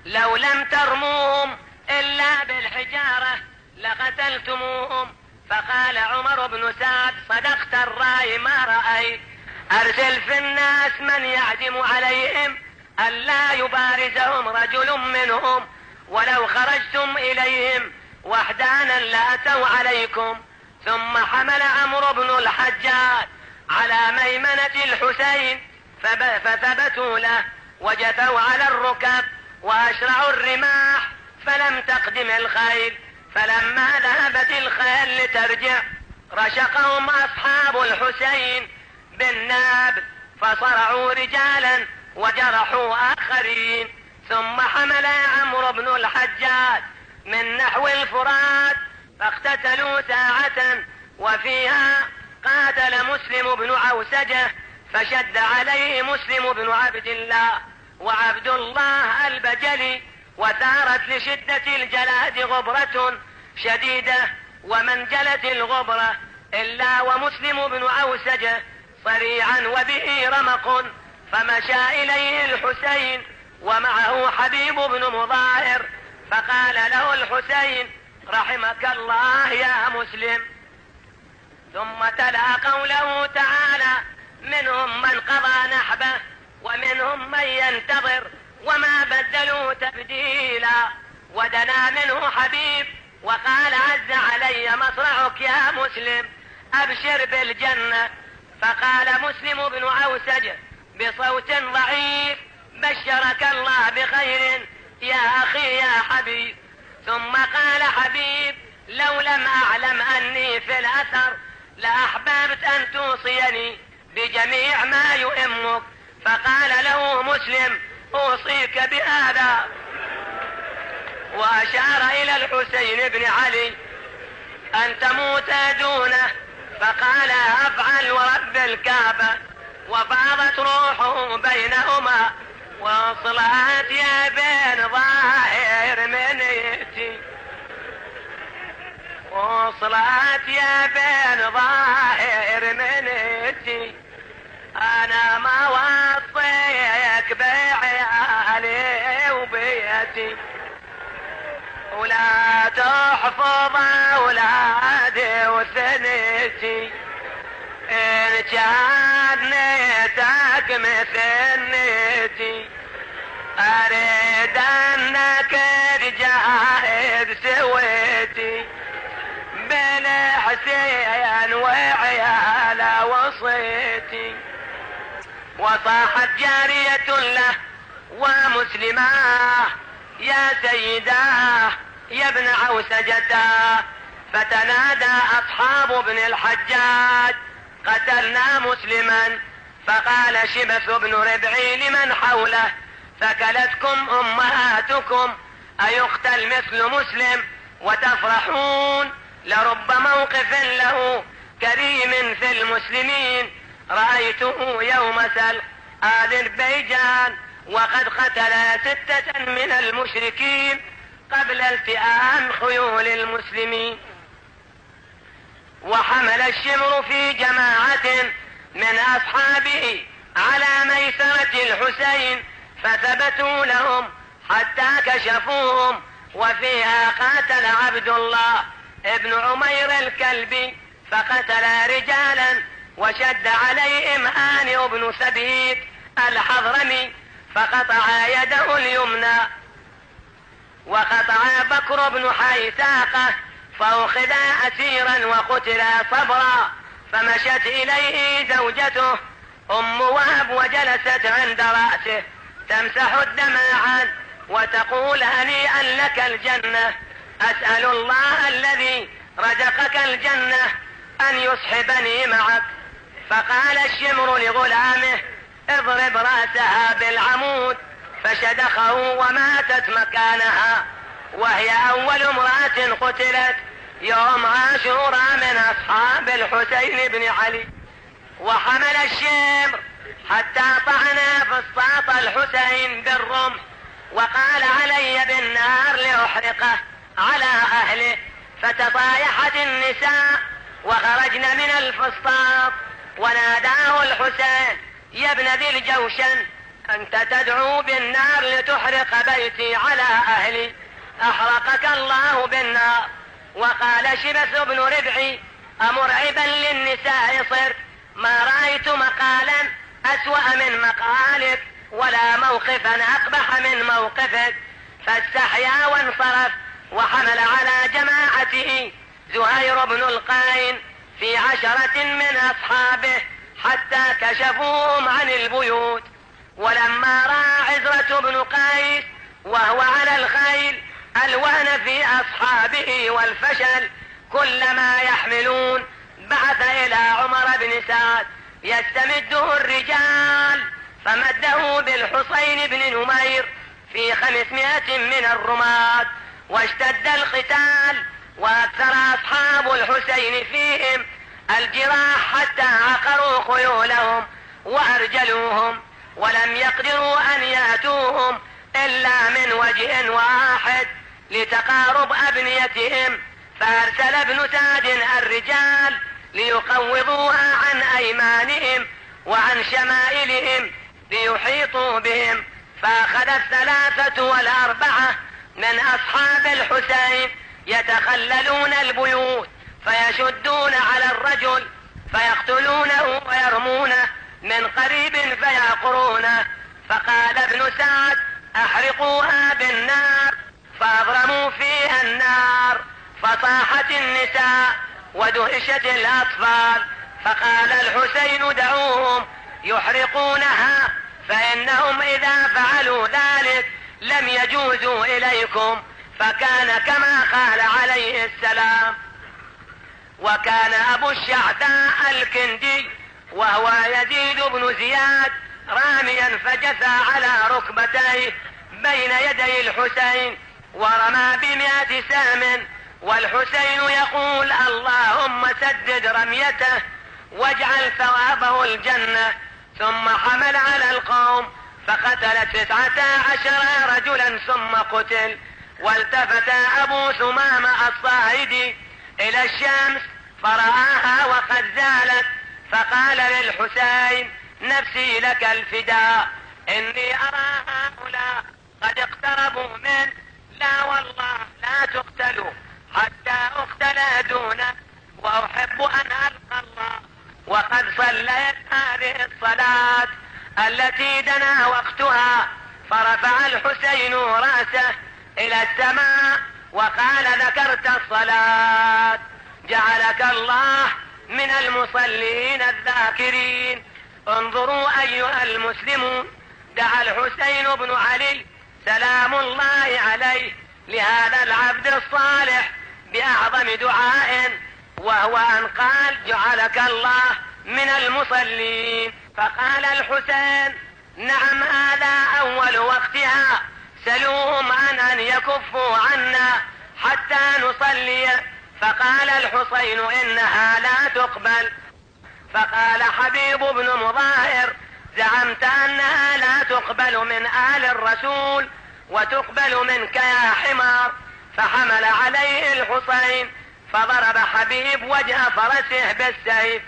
لو لم ترموهم إلا بالحجارة لقتلتموهم. فقال عمر بن سعد صدقت الرأي ما رأيت، أرسل في الناس من يعزم عليهم ألا يبارزهم رجل منهم، ولو خرجتم إليهم وحدانا لأتوا عليكم. ثم حمل عمرو بن الحجاج على ميمنة الحسين فثبتوا له وجثوا على الركب وأشرعوا الرماح، فلم تقدم الخيل. فلما ذهبت الخيل لترجع رشقهم أصحاب الحسين بالنابل فصرعوا رجالا وجرحوا آخرين. ثم حمل عمرو بن الحجاج من نحو الفرات فاقتتلوا ساعة، وفيها قاتل مسلم بن عوسجة فشد عليه مسلم بن عبد الله وعبد الله البجلي، وثارت لشدة الجلاد غبرة شديدة، ومن جلت الغبرة إلا ومسلم بن عوسجة صريعا وبه رمق. فمشى إليه الحسين ومعه حبيب بن مظاهر، فقال له الحسين رحمك الله يا مسلم. ثم تلا قوله تعالى منهم من قضى نحبه ومنهم من ينتظر وما بدلوا تبديلا. ودنا منه حبيب وقال عز علي مصرعك يا مسلم أبشر بالجنة. فقال مسلم بن عوسجة بصوت ضعيف بشرك الله بخير يا أخي يا حبيب. ثم قال حبيب لو لم أعلم أني في الأثر لأحببت أن توصيني بجميع ما يهمك. فقال له مسلم أوصيك بهذا، وأشار إلى الحسين بن علي أن تموت دونه. فقال أفعل ورب الكعبة، وفاضت روحه بينهما وصلات يا بين ظاهر منيتي، وصلات يا بين ظاهر منيتي، أنا ما وصيك بعيالي وبيتي، ولا تحفظ أولادي وثنيتي، إن كان نيتك مثل نيتي أريد أنك تجاهد سويتي بالحسين وعياله وصيتي. وصاحت جارية له ومسلماه يا سيداه يا ابن عوسجتاه. فتنادى أصحاب ابن الحجاج قتلنا مسلما. فقال شبث بن ربعي لمن حوله ثكلتكم أمهاتكم أيقتل مثل مسلم وتفرحون؟ لرب موقف له كريم في المسلمين رأيته يوم سلق آذربيجان وقد قتل 6 من المشركين قبل التئام خيول المسلمين. وحمل الشمر في جماعة من أصحابه على ميسرة الحسين فثبتوا لهم حتى كشفوهم. وفيها قاتل عبد الله ابن عمير الكلبي فقتل رجالا، وشد عليهم هانئ بن ثبيت الحضرمي فقطع يده اليمنى. وقطع بكر بن حيثاقة فأخذ أسيرا وقتل صبرا. فمشت إليه زوجته أم وهب وجلست عند رأسه تمسح الدمع عنه وتقول هنيئا لك الجنة، أسأل الله الذي رزقك الجنة أن يصحبني معك. فقال الشمر لغلامه اضرب رأسها بالعمود فشدخه وماتت مكانها، وهي أول امرأة قتلت يوم عاشوراء من أصحاب الحسين بن علي. وحمل الشمر حتى طعن فسطاط الحسين بالرمح وقال علي بالنار لأحرقه على أهله. فتطايحت النساء وخرجن من الفسطاط وناداه الحسين يا ابن ذي الجوشن أنت تدعو بالنار لتحرق بيتي على أهلي، أحرقك الله بالنار. وقال شبث بن ربعي: أمرعبا للنساء صرت، ما رأيت مقالا أسوأ من مقالك، ولا موقفا أقبح من موقفك. فاستحيا وانصرف، وحمل على جماعته زهير بن القين في 10 من أصحابه حتى كشفوهم عن البيوت. ولما رأى عزرة بن قيس وهو على الخيل الوهن في أصحابه والفشل كلما يحملون، بعث إلى عمر بن سعد يستمده الرجال، فمده بالحسين بن نمير في 500 من الرماة. واشتد القتال، وأكثر أصحاب الحسين فيهم الجراح حتى عقروا خيولهم وأرجلوهم، ولم يقدروا أن يأتوهم إلا من وجه واحد لتقارب أبنيتهم. فأرسل ابن سعد الرجال ليقوضوها عن أيمانهم وعن شمائلهم ليحيطوا بهم. فأخذ 3 و4 من أصحاب الحسين يتخللون البيوت فيشدون على الرجل فيقتلونه ويرمونه من قريب فيعقرونه. فقال ابن سعد: أحرقوها بالنار. فأضرموا فيها النار، فصاحت النساء ودهشت الأطفال. فقال الحسين: دعوهم يحرقونها، فإنهم إذا فعلوا ذلك لم يجوزوا إليكم. فكان كما قال عليه السلام. وكان أبو الشعثاء الكندي وهو يزيد بن زياد راميا فجثى على ركبتيه بين يدي الحسين ورمى ب100 سهم، والحسين يقول: اللهم سدد رميته واجعل ثوابه الجنة. ثم حمل على القوم فقتل 19 رجلا ثم قتل. والتفت أبو ثمامة الصاعدي إلى الشمس فرآها وقد زالت، فقال للحسين: نفسي لك الفداء، إني أرى هؤلاء قد اقتربوا منه، لا والله لا تقتلوا حتى أقتل دونه، وأحب أن ألقى الله وقد صليت هذه الصلاة التي دنا وقتها. فرفع الحسين رأسه إلى السماء وقال: ذكرت الصلاة، جعلك الله من المصلين الذاكرين. انظروا أيها المسلمون، دعا الحسين بن علي سلام الله عليه لهذا العبد الصالح بأعظم دعاء، وهو أن قال: جعلك الله من المصلين. فقال الحسين: نعم، هذا أول وقتها، سلوهم عن أن يكفوا عنا حتى نصلي. فقال الحسين: إنها لا تقبل. فقال حبيب بن مظاهر: زعمت أنها لا تقبل من آل الرسول وتقبل منك يا حمار. فحمل عليه الحسين فضرب حبيب وجه فرسه بالسيف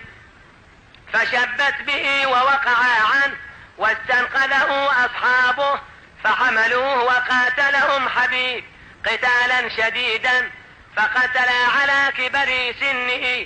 فشبت به ووقع عنه، واستنقذه أصحابه فحملوه وقاتلهم حبيب قتالا شديدا، فقتل على كبر سنه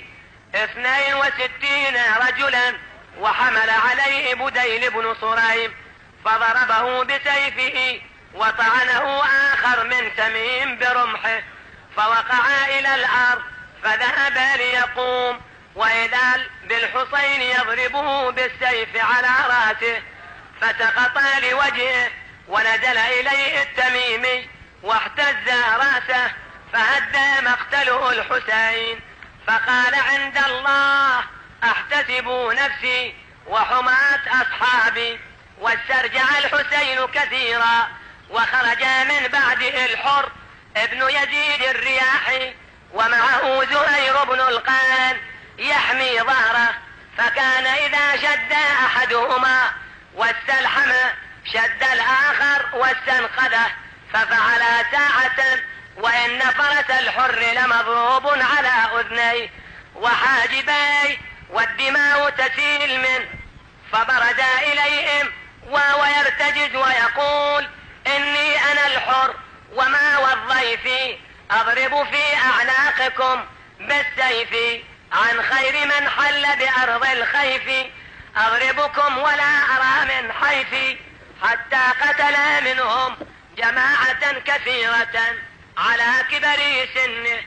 62 رجلا. وحمل عليه بديل بن صريم فضربه بسيفه، وطعنه آخر من تميم برمحه فوقع إلى الأرض، فذهب ليقوم وإذا بالحسين يضربه بالسيف على رأسه، فسقط لوجهه ونزل إليه التميمي واهتز رأسه فهد مقتله الحسين. فقال: عند الله احتسب نفسي وحماة أصحابي. واسترجع الحسين كثيرا، وخرج من بعده الحر ابن يزيد الرياحي ومعه زهير بن القان يحمي ظهره. فكان إذا شد أحدهما واستلحم شد الآخر واستنقذه، ففعل ساعة وإن فرس الحر لمضروب على أذنيه وحاجبيه والدماء تسيل منه. فبرز إليهم وهو يرتجز ويقول إني أنا الحر وما والضيف، أضرب في أعناقكم بالسيف، عن خير من حل بأرض الخيف، أضربكم ولا أرى من حيفي، حتى قتل منهم جماعة كثيرة على كبر سنه،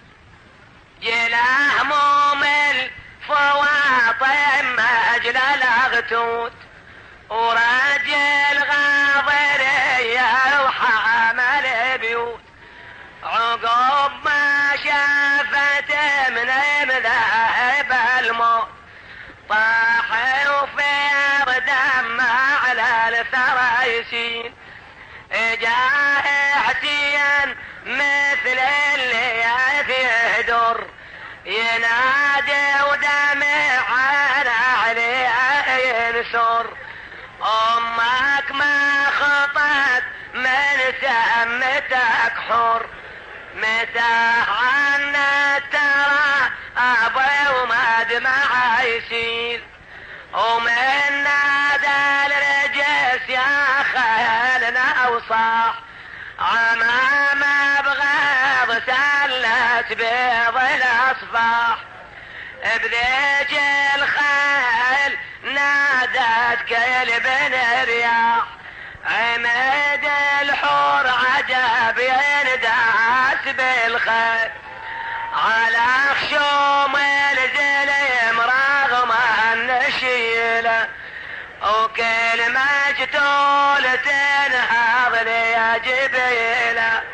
جلاه ممل فواطم أجل الأغتوت، ورجل غاضرية وحامل بيوت، عقب ما شافت من مذاهب الموت، طاح وفير دم على الثرى يسيل، جاه اعتيا مثل اللي يهدر، ينادي ودمع عليه ينسر، امك ما خطت من سمتك حر، متى عنا ترى ابي وما دمع يسيل، ومن نادى الرجس يا خيالنا وصاح، عمام بغيظ سلت بيض الاصفاح، بذيج الخيل نادت كلب رياح، عمد الحور عجب ينداس بالخيل، على خشوم الزلم رغم النشيله، وكل مجتول تنهض لي جبيله،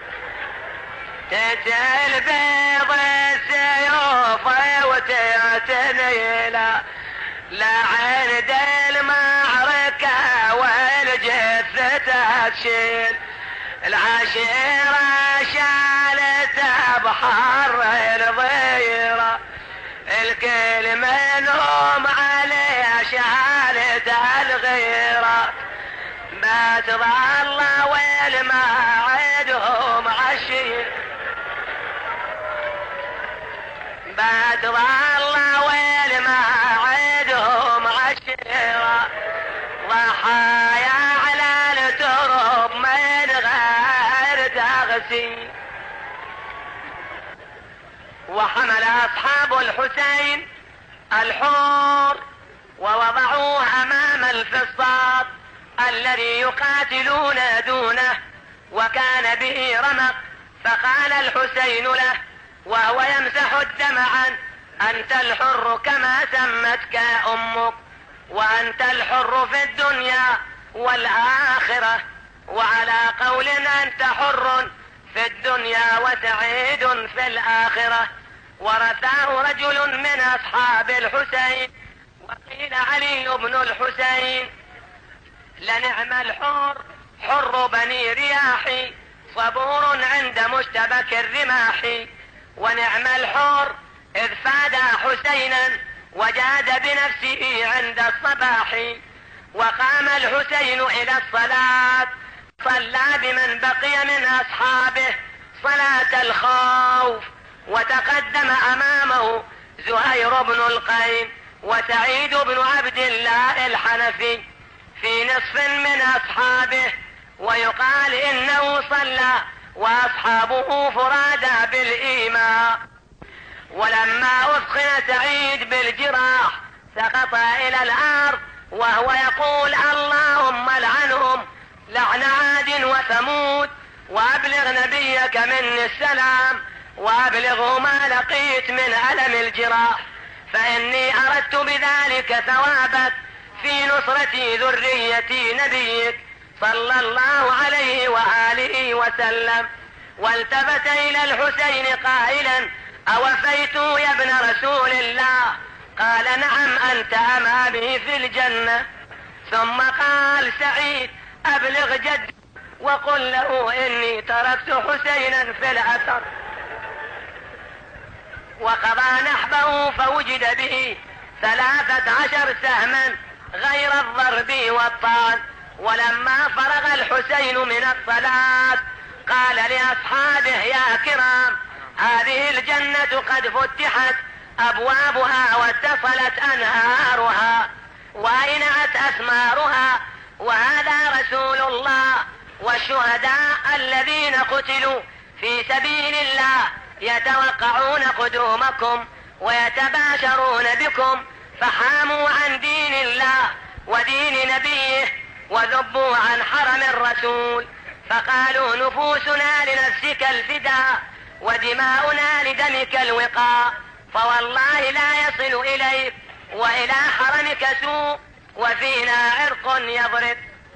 تتل بيض السيوف وتعتنيله، لعند المعركة والجثة تشيل، العشيرة شالتها بحر الضيرة، الكل منهم عليه شالتها الغيرة، ما تظل والمعدهم عشير، ما تظل والمعدهم عشيرة، ضحايا على الترب من غير تغسيل. وحمل أصحاب الحسين الحور ووضعوه أمام الفصاط الذي يقاتلون دونه، وكان به رمق، فقال الحسين له وهو يمسح الدم عنه: أنت الحر كما سمتك أمك، وأنت الحر في الدنيا والآخرة، وعلى قول أنت حر في الدنيا وسعيد في الآخرة. ورثاه رجل من أصحاب الحسين، وقيل علي بن الحسين: لنعم الحر حر بني رياحي، صبور عند مشتبك الرماح، ونعم الحر إذ فادى حسينا وجاد بنفسه عند الصباح. وقام الحسين إلى الصلاة، صلى بمن بقي من أصحابه صلاة الخوف، وتقدم أمامه زهير بن القين وسعيد بن عبد الله الحنفي في نصف من أصحابه، ويقال إنه صلى وأصحابه فرادى بالإيماء. ولما أثخن سعيد بالجراح سقط إلى الأرض وهو يقول: اللهم لعنهم لعن عاد وثمود، وأبلغ نبيك مني السلام، وأبلغه ما لقيت من ألم الجراح، فإني أردت بذلك ثوابك في نصرة ذرية نبيك صلى الله عليه وآله وسلم. والتفت إلى الحسين قائلا: أوفيت يا ابن رسول الله؟ قال: نعم، أنت أمامي في الجنة. ثم قال سعيد: أبلغ جدي وقل له إني تركت حسينا في الأثر. وقضى نحبه فوجد به 13 سهما غير الضرب والطعن. ولما فرغ الحسين من الصلاة قال لأصحابه: يا كرام، هذه الجنة قد فتحت أبوابها واتصلت أنهارها وأينعت أثمارها، وهذا رسول الله. والشهداء الذين قتلوا في سبيل الله يتوقعون قدومكم ويتباشرون بكم، فحاموا عن دين الله ودين نبيه وذبوا عن حرم الرسول، فقالوا نفوسنا لنفسك الفداء ودماؤنا لدمك الوقاء، فوالله لا يصل إليك وإلى حرمك سوء وفينا عرق يضرب.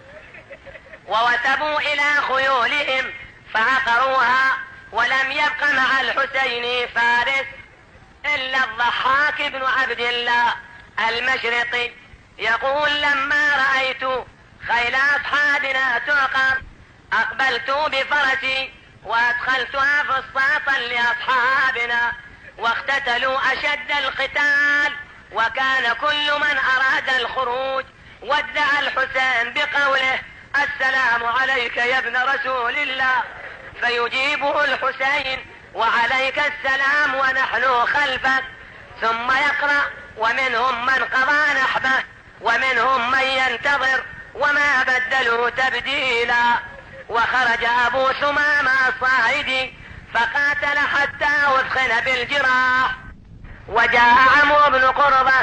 ووثبوا إلى خيولهم فعقروها، ولم يبق مع الحسين فارس إلا الضحاك بن عبد الله المشرقي، يقول لما رأيت خيل أصحابنا تعقر أقبلت بفرسي وأدخلتها فسطاطا لأصحابنا، واقتتلوا أشد القتال، وكان كل من أراد الخروج ودع الحسين بقوله السلام عليك يا ابن رسول الله، فيجيبه الحسين وعليك السلام ونحن خلفك، ثم يقرأ ومنهم من قضى نحبه ومنهم من ينتظر وما بدلوا تبديلا. وخرج أبو ثمامة الصاعدي فقاتل حتى أثخن بالجراح، وجاء عمرو بن قرظة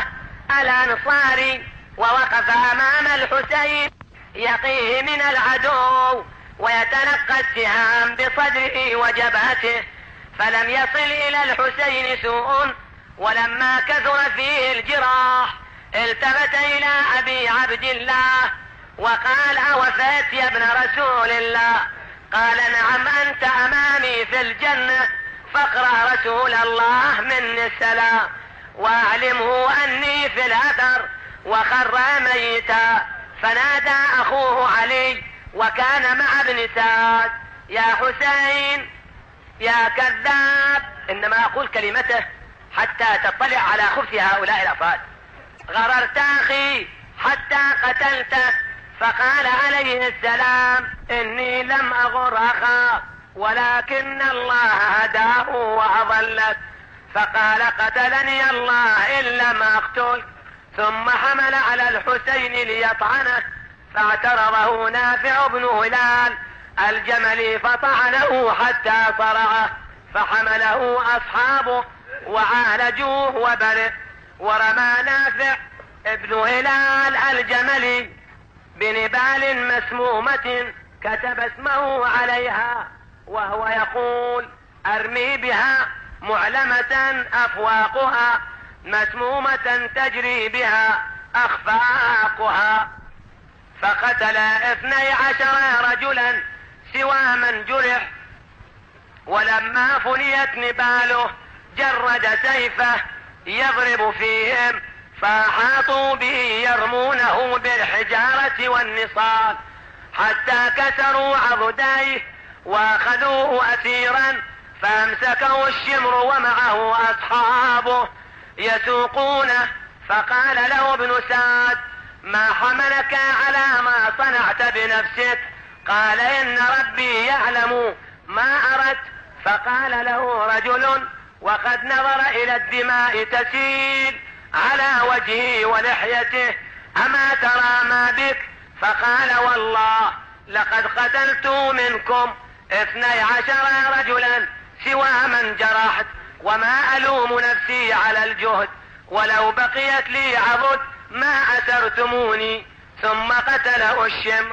الأنصاري ووقف أمام الحسين يقيه من العدو ويتلقى السهام بصدره وجبهته، فلم يصل إلى الحسين سوء. ولما كثر فيه الجراح التفت إلى أبي عبد الله وقال أوفيت يا ابن رسول الله؟ قال نعم أنت أمامي في الجنة، فاقرأ رسول الله مني السلام وأعلمه أني في الأثر. وخر ميتا، فنادى أخوه علي وكان مع ابن سعد يا حسين يا كذاب، إنما أقول كلمته حتى تطلع على خبث هؤلاء الأفراد. غررت أخي حتى قتلته، فقال عليه السلام إني لم أغر أخاك ولكن الله هداه وأضلك، فقال قتلني الله إن لم أقتل. ثم حمل على الحسين ليطعنه، فاعترضه نافع بن هلال الجملي فطعنه حتى صرعه، فحمله أصحابه وعالجوه وبرئ. ورمى نافع ابن هلال الجملي بنبال مسمومة كتب اسمه عليها وهو يقول أرمي بها معلمة أفواقها مسمومة تجري بها أخفاقها. فقتل 12 رجلا سوى من جرح، ولما فنيت نباله جرد سيفه يضرب فيهم، فأحاطوا به يرمونه بالحجارة والنصال حتى كسروا عضديه وأخذوه أسيرا، فأمسكه الشمر ومعه أصحابه يسوقونه. فقال له ابن سعد ما حملك على ما صنعت بنفسك؟ قال إن ربي يعلم ما أردت. فقال له رجل وقد نظر إلى الدماء تسيل على وجهه ولحيته أما ترى ما بك؟ فقال والله لقد قتلت منكم 12 رجلا سوى من جرحت، وما ألوم نفسي على الجهد، ولو بقيت لي عضد ما أسرتموني. ثم قتله الشمر.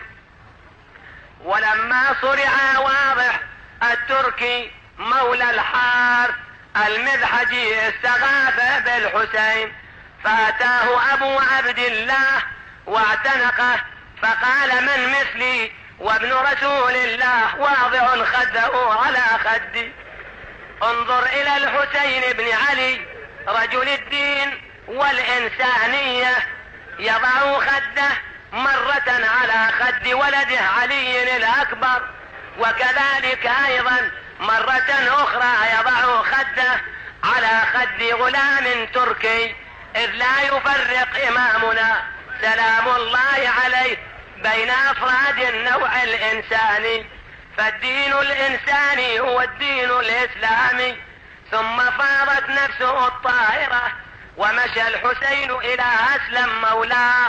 ولما صرع واضح التركي مولى الحارث المذحجي استغاث بالحسين، فأتاه أبو عبد الله واعتنقه، فقال من مثلي وابن رسول الله واضع خده على خدي. انظر إلى الحسين بن علي رجل الدين والإنسانية، يضع خده مرة على خد ولده علي الأكبر، وكذلك أيضا مرة أخرى يضع خده على خد غلام تركي، إذ لا يفرق إمامنا سلام الله عليه بين أفراد النوع الإنساني، فالدين الإنساني هو الدين الإسلامي. ثم فاضت نفسه الطائرة ومشى الحسين إلى أسلم مولاه،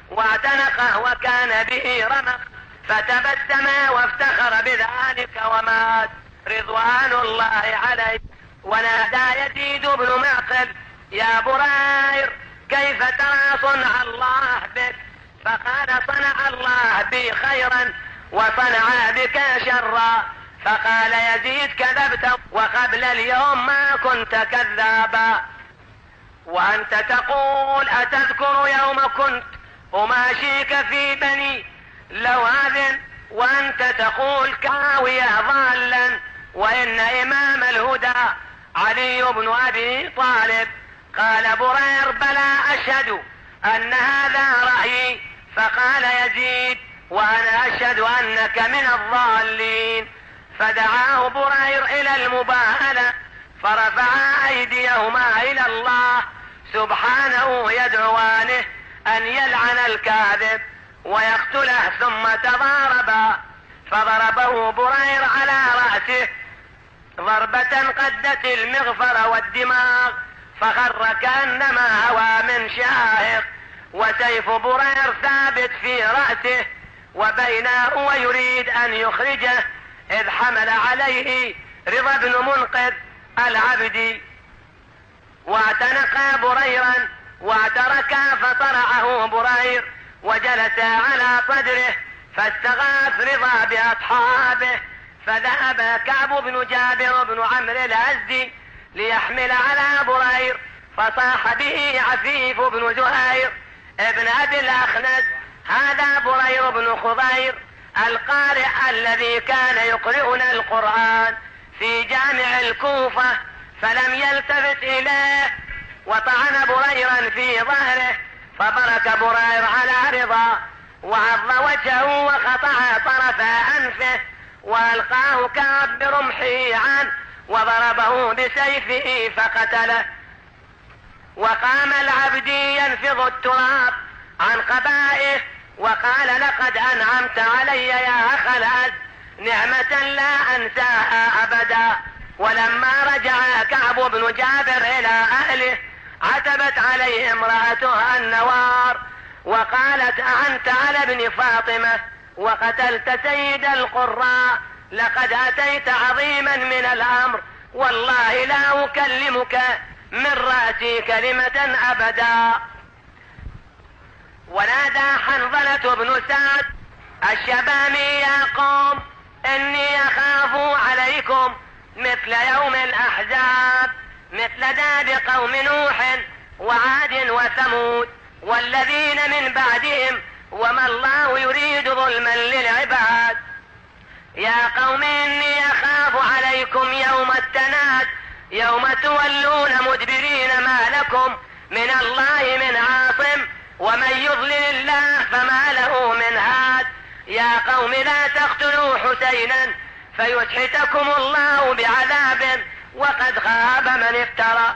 واعتنقه وكان به رمق، فتبسم وافتخر بذلك ومات رضوان الله عليه. ونادى يزيد بن معقل: يا برير، كيف ترى صنع الله بك؟ فقال: صنع الله بي خيرا وصنع بك شرا. فقال يزيد: كذبت، وقبل اليوم ما كنت كذابا. وأنت تقول: أتذكر يوم كنت أماشيك في بني لوهذ؟ وأنت تقول: كاوية ضالا، وإن إمام الهدى علي بن أبي طالب. قال برير: بلى، أشهد أن هذا رأيي. فقال يزيد: وأنا أشهد أنك من الضالين. فدعاه برير إلى المباهلة، فرفعا أيديهما إلى الله سبحانه يدعوانه أن يلعن الكاذب ويقتله، ثم تضاربا، فضربه برير على رأسه ضربة قدت المغفر والدماغ، فخر كأنما هوى من شاهق، وسيف برير ثابت في رأسه، وبينه ويريد أن يخرجه إذ حمل عليه رضا بن منقذ العبدي واعتنق بريرا واعتركا، فصرعه برير وجلس على صدره، فاستغاث رضا بأصحابه، فذهب كعب بن جابر بن عمرو الأزدي ليحمل على برير، فصاح به عفيف بن زهير ابن أبي الأخنس: هذا برير بن خضير القارئ الذي كان يقرئنا القرآن في جامع الكوفة. فلم يلتفت إليه، وطعن بريرا في ظهره، فبرك برير على رضا وعض وجهه وقطع طرف أنفه، وألقاه كعب برمحه عنه وضربه بسيفه فقتله. وقام العبدي ينفض التراب عن قبائه وقال: لقد أنعمت علي يا أخ العز نعمة لا أنساها أبدا. ولما رجع كعب بن جابر إلى أهله عتبت عليه امرأتها النوار وقالت: أعنت على ابن فاطمة وقتلت سيد القراء، لقد أتيت عظيما من الأمر، والله لا أكلمك من رأسي كلمة أبدا. ونادى حنظلة بن سعد الشبامي: يا قوم، إني أخاف عليكم مثل يوم الأحزاب، مثل داب قوم نوح وعاد وثمود والذين من بعدهم، وما الله يريد ظلما للعباد. يا قوم إني أخاف عليكم يوم التناد، يوم تولون مدبرين، ما لكم من الله من عاصم، ومن يضلل الله فما له من هاد. يا قوم لا تقتلوا حسينا فيسحتكم الله بعذاب، وقد خاب من افترى.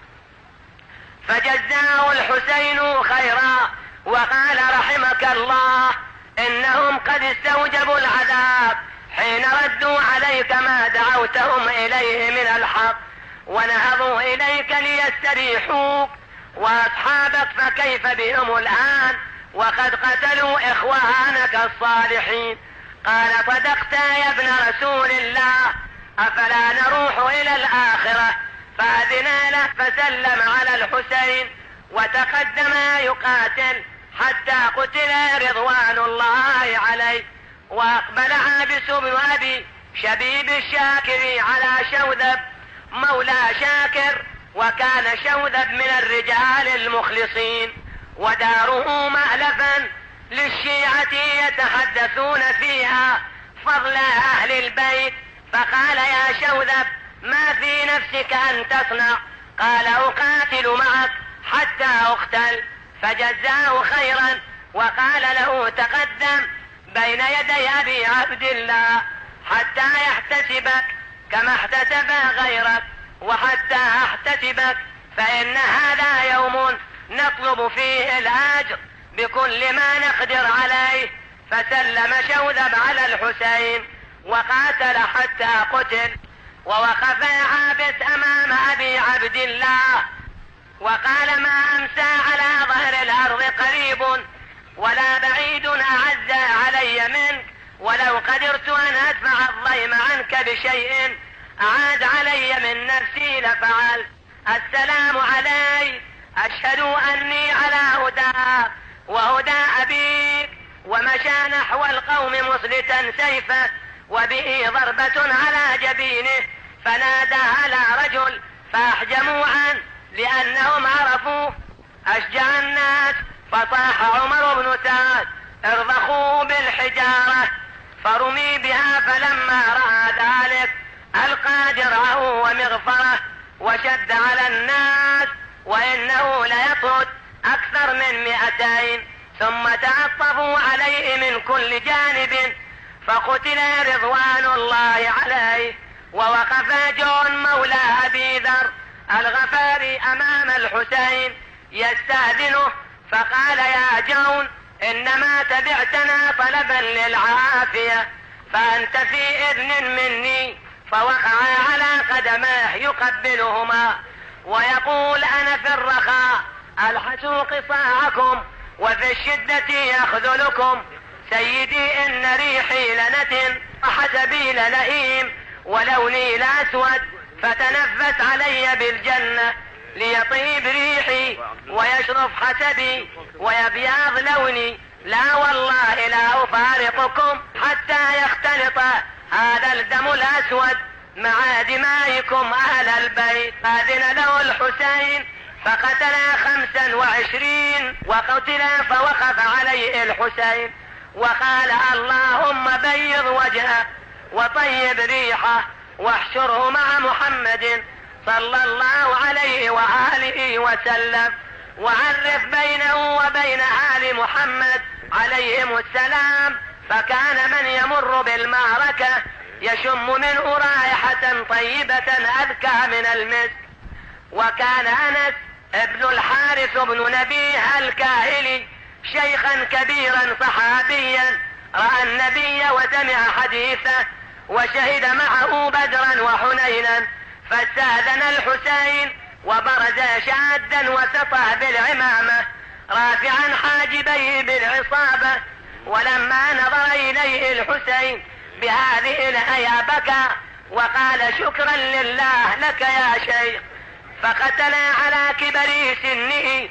فجزاه الحسين خيرا وقال: رحمك الله، إنهم قد استوجبوا العذاب حين ردوا عليك ما دعوتهم إليه من الحق، ونهضوا إليك ليستريحوك، وأصحابك فكيف بهم الآن وقد قتلوا إخوانك الصالحين. قال: صدقت يا ابن رسول الله، أفلا نروح إلى الآخرة؟ فأذن له فسلم على الحسين وتقدم يقاتل حتى قتل رضوان الله عليه. وأقبل عابس بن أبي شبيب الشاكري على شوذب مولى شاكر، وكان شوذب من الرجال المخلصين، وداره مألفا للشيعة يتحدثون فيها فضل أهل البيت. فقال: يا شوذب، ما في نفسك أن تصنع؟ قال: أقاتل معك حتى أقتل. فجزاه خيرا وقال له: تقدم بين يدي أبي عبد الله حتى يحتسبك كما احتسب غيرك، وحتى احتسبك، فإن هذا يوم نطلب فيه الأجر بكل ما نقدر عليه. فسلم شوذب على الحسين وقاتل حتى قتل. ووقف عابس أمام أبي عبد الله وقال: ما أمسى على ظهر الأرض قريب ولا بعيد أعز علي منك، ولو قدرت أن أدفع الضيم عنك بشيء أعاد علي من نفسي لفعلت. السلام عليك، أشهد أني على هداك وهدى أبيك. ومشى نحو القوم مسلتا سيفه وبه ضربة على جبينه، فنادى على رجل فأحجموا عنه لأنهم عرفوه. أشجع الناس فصاح عمر بن سعد ارضخوا بالحجارة، فرمي بها. فلما رأى ذلك ألقى درعه ومغفره وشد على الناس، وإنه ليطرد أكثر من 200، ثم تعطفوا عليه من كل جانب، فقتل رضوان الله عليه. ووقف جون مولى أبي ذر الغفاري أمام الحسين يستأذنه، فقال يا جون إنما تبعتنا طلبا للعافية، فأنت في إذن مني. فوقع على قدميه يقبلهما ويقول أنا في الرخاء ألحس قصاعكم وفي الشدة يخذلكم. سيدي إن ريحي لنتن وحسبي للئيم ولوني لأسود، فتنفس علي بالجنة ليطيب ريحي ويشرف حسبي ويبياض لوني. لا والله لا أفارقكم حتى يختلط هذا الدم الأسود مع دمائكم أهل البيت. فأذن له الحسين فقتل 25 وقتل. فوقف عليه الحسين وقال اللهم بيض وجهه وطيب ريحه واحشره مع محمد صلى الله عليه وآله وسلم، وعرف بينه وبين آل محمد عليهم السلام. فكان من يمر بالمعركة يشم منه رائحة طيبة أذكى من المسك. وكان أنس ابن الحارث بن نبيه الكاهلي شيخا كبيرا صحابيا رأى النبي وسمع حديثه وشهد معه بدرا وحنينا، فاستأذن الحسين وبرز شادا وسطع بالعمامة رافعا حاجبيه بالعصابة. ولما نظر إليه الحسين بهذه الآية بكى وقال شكرا لله لك يا شيخ. فقتل على كبر سنه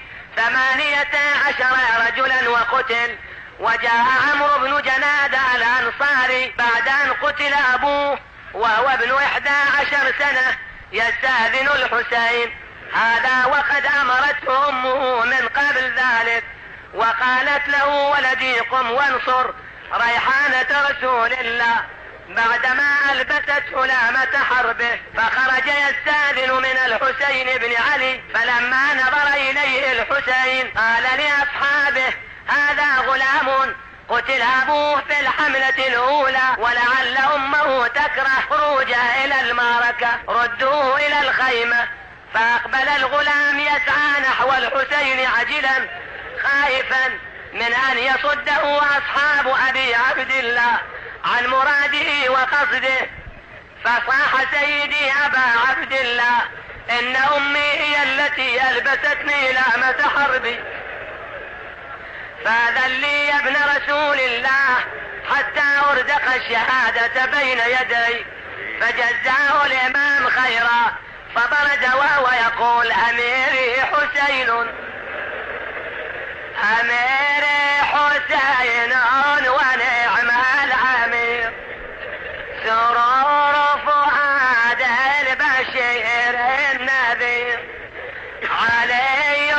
18 رجلا وقتل. وجاء عمرو بن جنادة الأنصاري بعد أن قتل أبوه وهو ابن 11 سنة يستأذن الحسين، هذا وقد أمرته أمه من قبل ذلك وقالت له ولدي قم وانصر ريحانة رسول الله، بعدما ألبست علامة حربه. فخرج يستأذن من الحسين بن علي، فلما نظر إليه الحسين قال لأصحابه هذا غلام قتل أبوه في الحملة الأولى ولعل أمه تكره خروجه إلى المعركة، ردوه إلى الخيمة. فأقبل الغلام يسعى نحو الحسين عجلا خائفا من أن يصده أصحاب أبي عبد الله عن مراده وقصده. فصاح سيدي أبا عبد الله إن أمي هي التي ألبستني لامة حربي، فأذن لي يا ابن رسول الله حتى أرزق الشهادة بين يدي. فجزاه الإمام خيرا فبرز وهو يقول أميري حسين أميري حسين ونعم الأمير، سرور فؤاد البشير النذير، علي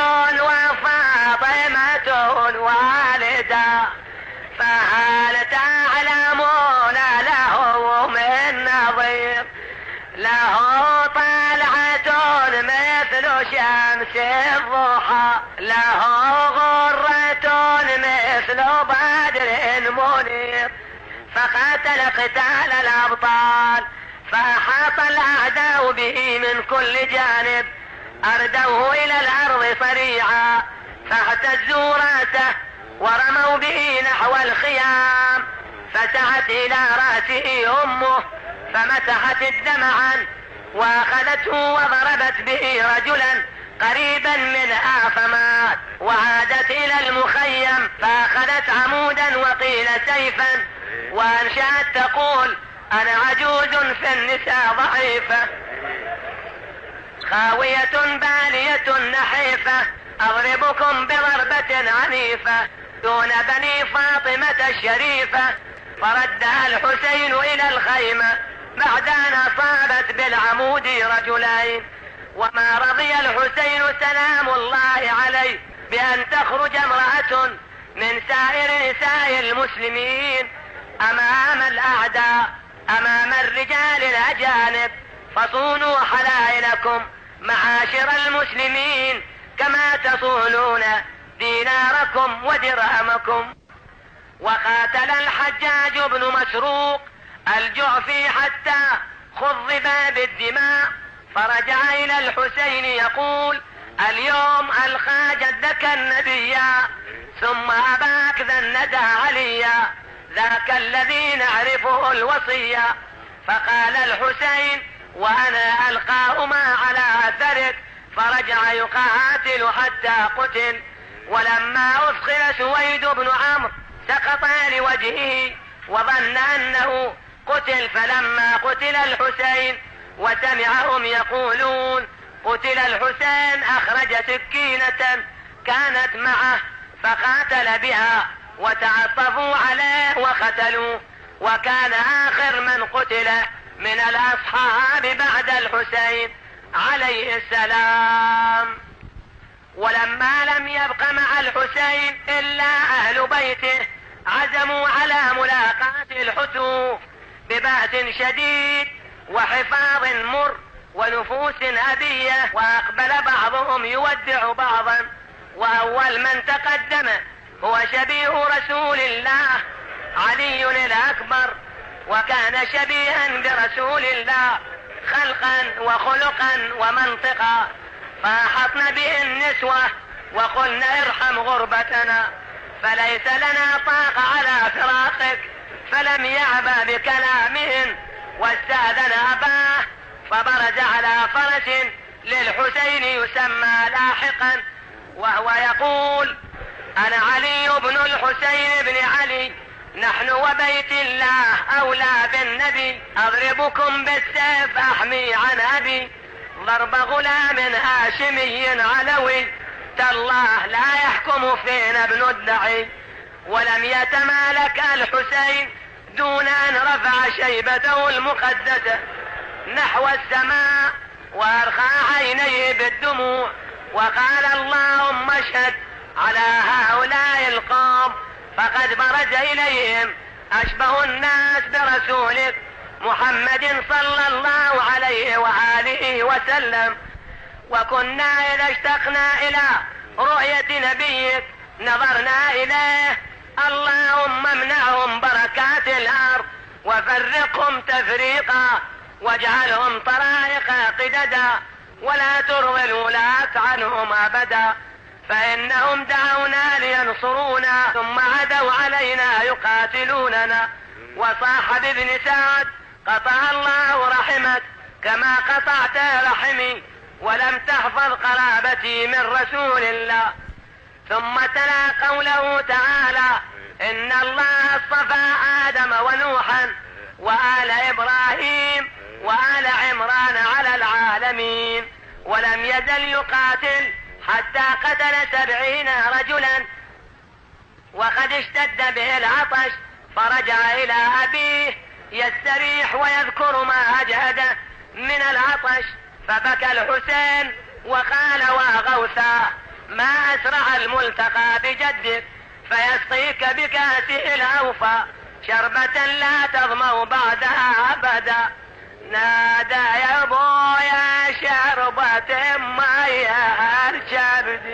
وفاطمة والدة، فهل تعلمون له من نظير؟ له طلعة مثل شمس الضحى، له غرة مثل بدر منير. فقاتل قتال الأبطال فأحاط الأعداء به من كل جانب، أردوه إلى الأرض صريعا فاهتزوا رأسه ورموا به نحو الخيام، فسعت إلى رأسه أمه فمسحت الدم عنه وأخذته وضربت به رجلا قريبا منها فمات، وعادت إلى المخيم فأخذت عمودا وقيل سيفا، وأنشأت تقول أنا عجوز في النساء ضعيفة، خاوية بالية نحيفة، أضربكم بضربة عنيفة دون بني فاطمة الشريفة. فردها الحسين إلى الخيمة بعد أن أصابت بالعمود رجلين. وما رضي الحسين سلام الله عليه بأن تخرج امرأة من سائر نساء المسلمين أمام الأعداء، أمام الرجال الأجانب. فصونوا حلائلكم معاشر المسلمين كما تصونون ديناركم ودرهمكم. وقاتل الحجاج بن مسروق الجعفي حتى خضب بالدماء، فرجع إلى الحسين يقول اليوم ألقى جدك النبيا ثم أباك ذا الندى عليا، ذاك الذي نعرفه الوصية. فقال الحسين وأنا ألقاهما على أثرك، فرجع يقاتل حتى قتل. ولما أثقل سويد بن عمرو سقط لوجهه وظن أنه قتل، فلما قتل الحسين وسمعهم يقولون قتل الحسين أخرج سكينة كانت معه فقاتل بها وتعطفوا عليه وقتلوا، وكان آخر من قتل من الأصحاب بعد الحسين عليه السلام. ولما لم يبق مع الحسين إلا أهل بيته عزموا على ملاقاة الحتوف ببأس شديد وحفاظ مر ونفوس أبية، وأقبل بعضهم يودع بعضا. وأول من تقدم هو شبيه رسول الله علي الأكبر، وكان شبيها برسول الله خلقا وخلقا ومنطقا. فأحطن به النسوة وقلن ارحم غربتنا فليس لنا طاقة على فراقك، فلم يعبأ بكلامهن واستأذن أباه، فبرز على فرس للحسين يسمى لاحقا وهو يقول أنا علي بن الحسين بن علي، نحن وبيت الله أولى بالنبي، أضربكم بالسيف أحمي عن أبي، ضرب غلام هاشمي علوي، تالله لا يحكم فينا ابن الدعي. ولم يتمالك الحسين دون أن رفع شيبته المقدسة نحو السماء وأرخى عينيه بالدموع وقال اللهم اشهد على هؤلاء القوم، فقد برز إليهم أشبه الناس برسولك محمد صلى الله عليه وآله وسلم. وكنا إذا اشتقنا إلى رؤية نبيك نظرنا إليه، اللهم امنعهم بركات الأرض وفرقهم تفريقا واجعلهم طرائق قددا ولا ترضي الولاة عنهم أبدا، فإنهم دعونا لينصرونا ثم عدوا علينا يقاتلوننا. وصاح بابن سعد قطع الله رحمك كما قطعت رحمي ولم تحفظ قرابتي من رسول الله. ثم تلا قوله تعالى إن الله اصطفى آدم ونوحا وآل إبراهيم وآل عمران على العالمين، ولم يزل يقاتل حتى قتل 70 رجلا. وقد اشتد به العطش فرجع إلى أبيه يستريح ويذكر ما أجهده من العطش، فبكى الحسين وقال وغوثا ما أسرع الملتقى بجدك فيسقيك بكاسه الأوفى شربة لا تظمأ بعدها أبدا. نادى يا بويا شربة ما يهرشبدي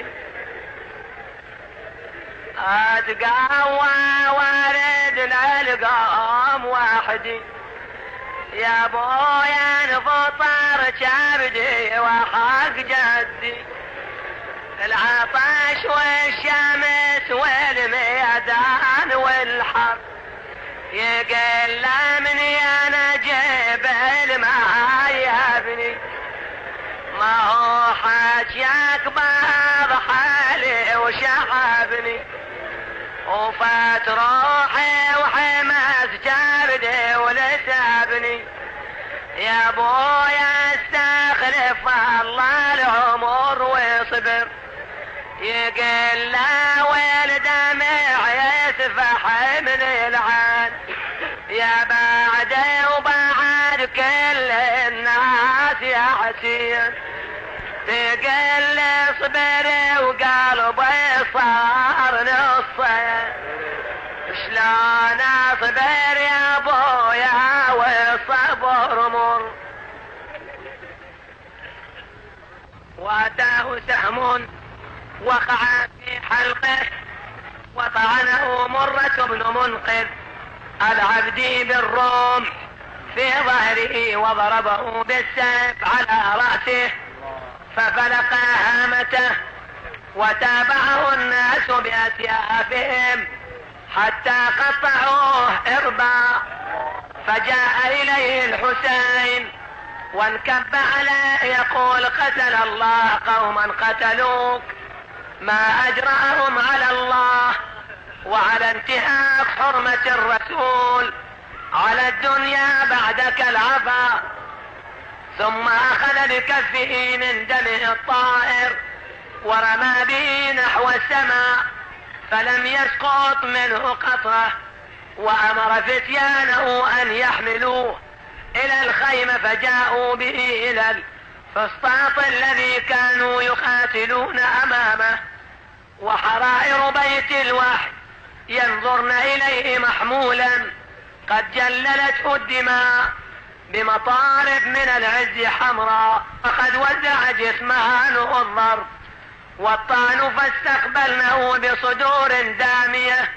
أتقوى واردنا القوم وحدي، يا بويا نفطر شبدي وحق جدي، العطش والشمس والميدان والحر يقلمني انا جبل ما يهبني، ما ما حاجيك بعض حالي وشعبني وفات روحي وحماس جردي ولتابني يا ابويا استخلف الله العمر ويصبر يقل لا والدمع يسفح من العين يا بعدي وبعد كل الناس يا حسين تقل صبري وقلبي صار نصين شلون اصبر يا ابويا والصبر مر واتاه سهم وقع في حلقه وطعنه مرة بن منقذ العبد بالرمح في ظهره وضربه بالسيف على رأسه ففلق هامته وتابعه الناس بأسيافهم حتى قطعوه إربا فجاء إليه الحسين وانكب عليه يقول قتل الله قوما قتلوك ما أجرأهم على الله وعلى انتهاك حرمة الرسول على الدنيا بعدك العفا ثم أخذ بكفه من دمه الطائر ورمى به نحو السماء فلم يسقط منه قطرة وأمر فتيانه أن يحملوه إلى الخيمة فجاءوا به إلى الفسطاط الذي كانوا يقاتلون أمامه وحرائر بيت الوحي ينظرن إليه محمولا قد جللته الدماء بمطارب من العز حمراء فقد وزع جسمانه الضرب والطعن فاستقبلنه بصدور دامية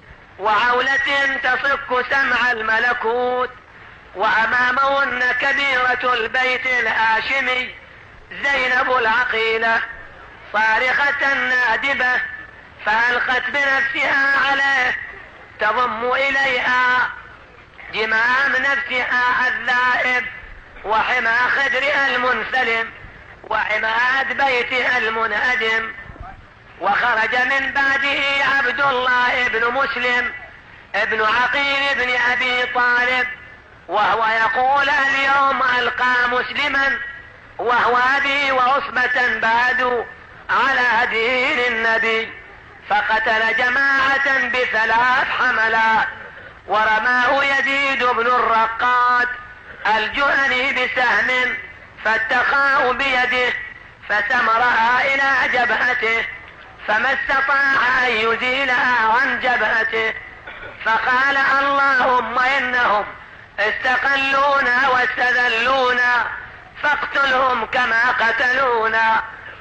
وعولة تصك سمع الملكوت وأمامهن كبيرة البيت الهاشمي زينب العقيلة صارخة نادبة فألقت بنفسها عليه تضم إليها جمام نفسها الذائب وحمى خدرها المنسلم وعماد بيتها المنهدم وخرج من بعده عبد الله بن مسلم ابن عقيل بن أبي طالب وهو يقول اليوم ألقى مسلما وهو أبي وعصبة بعد على دين النبي فقتل جماعة ب3 حملات ورماه يزيد بن الرقاد الجهني بسهم فاتقاه بيده فسمرها إلى جبهته فما استطاع أن يزيلها عن جبهته فقال اللهم إنهم استقلونا واستذلونا فاقتلهم كما قتلونا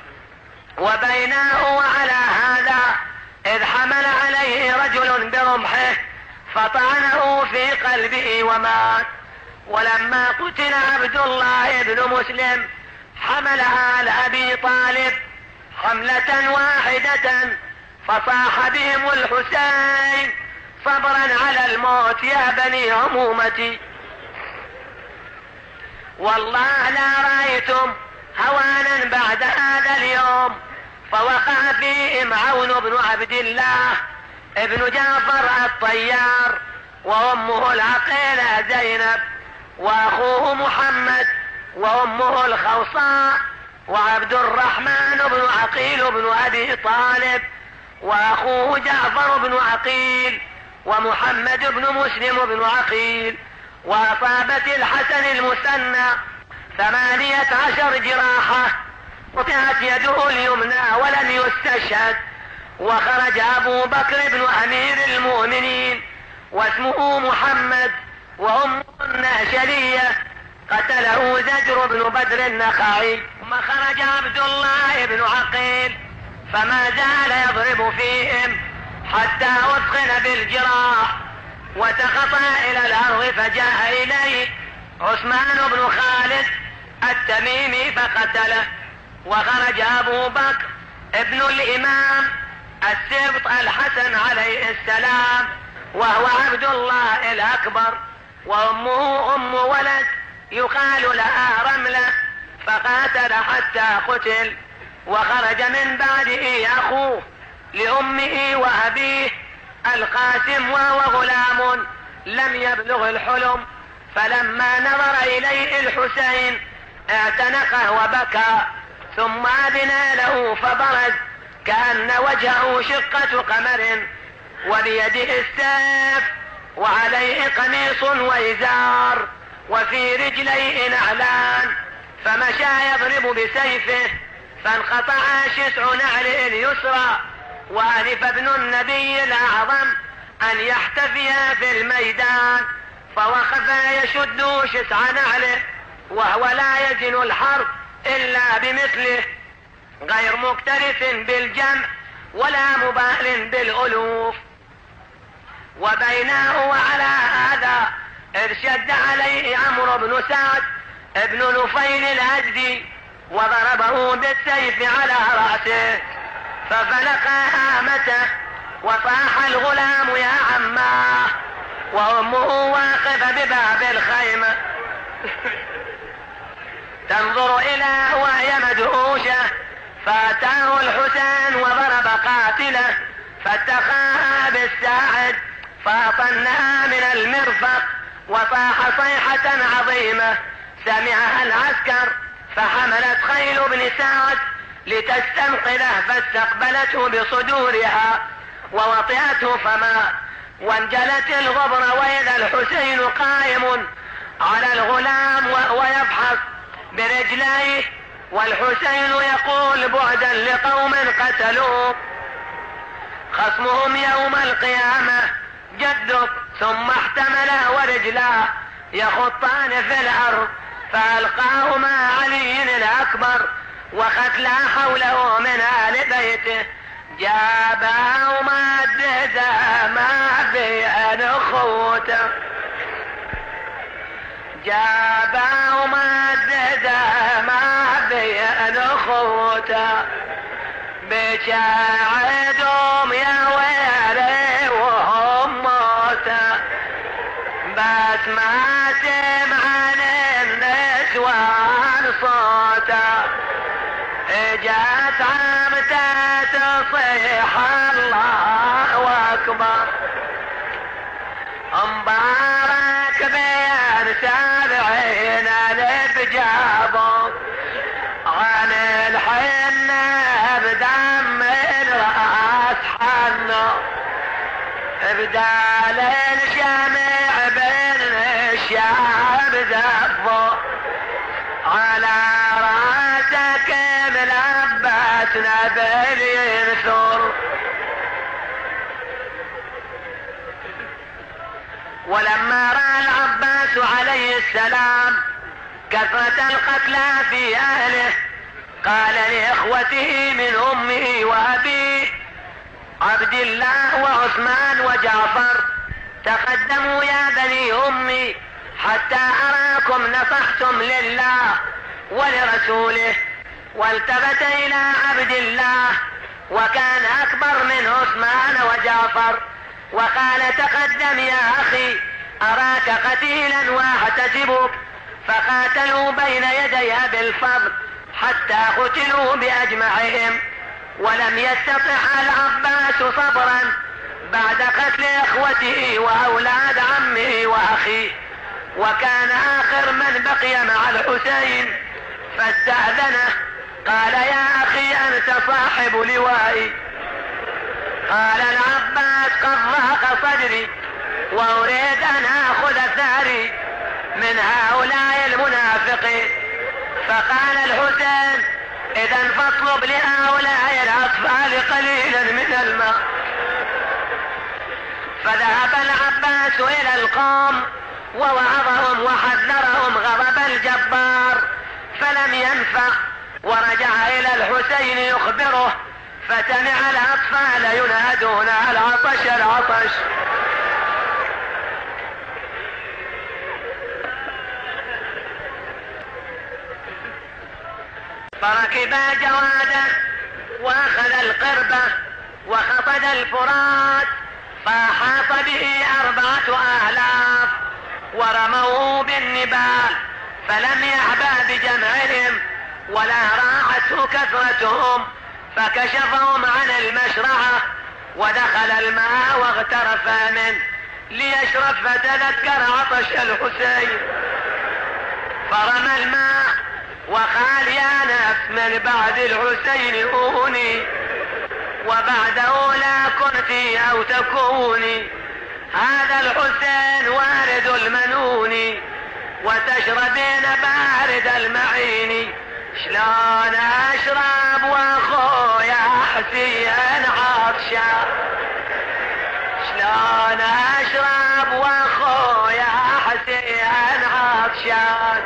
وبيناه وعلى هذا إذ حمل عليه رجل برمحه فطعنه في قلبه ومات ولما قتل عبد الله بن مسلم حملها لأبي طالب حملة واحدة فصاح بهم الحسين صبرا على الموت يا بني عمومتي والله لا رأيتم هوانا بعد هذا اليوم فوقع فيهم عون بن عبد الله ابن جعفر الطيار وأمه العقيلة زينب وأخوه محمد وأمه الخوصاء وعبد الرحمن بن عقيل بن أبي طالب وأخوه جعفر بن عقيل ومحمد بن مسلم بن عقيل وأصابت الحسن المثنى 18 جراحة قطعت يده اليمنى ولم يستشهد وخرج أبو بكر بن أمير المؤمنين واسمه محمد وأمه النهشلية قتله زجر بن بدر النخعي ثم خرج عبد الله بن عقيل فما زال يضرب فيهم حتى أثخن بالجراح وسقط إلى الأرض فجاء إليه عثمان بن خالد التميمي فقتله وخرج أبو بكر ابن الإمام السبط الحسن عليه السلام وهو عبد الله الأكبر وأمه أم ولد يقال لها رملة فقاتل حتى قتل. وخرج من بعده أخوه لأمه وأبيه القاسم وهو غلام لم يبلغ الحلم، فلما نظر إليه الحسين اعتنقه وبكى، ثم أذن له فبرز كأن وجهه شقة قمر، وبيده السيف وعليه قميص وإزار وفي رجليه نعلان، فمشى يضرب بسيفه فانقطع شسع نعله اليسرى. وألف ابن النبي الأعظم أن يحتفي في الميدان، فوقف يشد شسع نعله وهو لا يزن الحرب إلا بمثله، غير مكترث بالجمع ولا مبال بالألوف. وبينه وعلى هذا ارشد عليه عمرو بن سعد ابن نفيل الأزدي وضربه بالسيف على رأسه ففلق هامته، وصاح الغلام يا عماه، وأمه واقفة بباب الخيمة تنظر إلى وهي مدهوشة، فأتاه الحسين وضرب قاتله فاتخاها بالساعد فأطنها من المرفق، وصاح صيحة عظيمة سمعها العسكر، فحملت خيل بن سعد لتستنقذه فاستقبلته بصدورها ووطئته فمات، وانجلت الغبر وإذا الحسين قائم على الغلام وهو يبحث برجليه، والحسين يقول بعدا لقوم قتلوه خصمهم يوم القيامة جدك، ثم احتمله ورجلاه يخطان في الأرض، فألقاه مع علي الأكبر وختلى حوله من آل بيته، جابه مدده ما بين أخوته، جابه مدده ما بين أخوته، بشاعدهم يا ويلي وهم موته، بس ما سمعن النسوان صوته، اجت عمته تصيح الله اكبر، مبارك بين 70 ألف جابوا عن الحنة بدم الراس حنوا، بدال الجميع بين الشعب زفوا، على راسك ملبس نبل ينثر. ولما رأى العباس عليه السلام كثرة القتلى في أهله قال لإخوته من أمه وأبيه عبد الله وعثمان وجعفر تقدموا يا بني أمي حتى أراكم نصحتم لله ولرسوله. والتفت إلى عبد الله وكان أكبر من عثمان وجعفر وقال تقدم يا أخي أراك قتيلا واحتسبك. فقاتلوا بين يديها بالفضل حتى قتلوا بأجمعهم. ولم يستطع العباس صبرا بعد قتل اخوته واولاد عمه واخيه، وكان اخر من بقي مع الحسين فاستأذنه قال يا اخي انت صاحب لوائي. قال العباس قد ضاق صدري واريد ان اخذ ثاري من هؤلاء المنافقين. فقال الحسين اذا فاطلب لهؤلاء الاطفال قليلا من الماء. فذهب العباس الى القوم ووعظهم وحذرهم غضب الجبار فلم ينفع، ورجع الى الحسين يخبره فسمع الاطفال ينادون العطش العطش. فركب جواده واخذ القربة وخطد الفرات فاحاط به 4000 ورموه بالنبال فلم يعبأ بجمعهم ولا راعته كثرتهم، فكشفهم عن المشرعة ودخل الماء واغترف منه ليشرب، فتذكر عطش الحسين فرمى الماء وقال يا نفس من بعد الحسين أوني، وبعده لا كنت أو تكوني، هذا الحسين وارد المنون، وتشربين بارد المعين، شلون أشرب وأخويا حسين عطشان، شلون أشرب وأخويا حسين عطشان،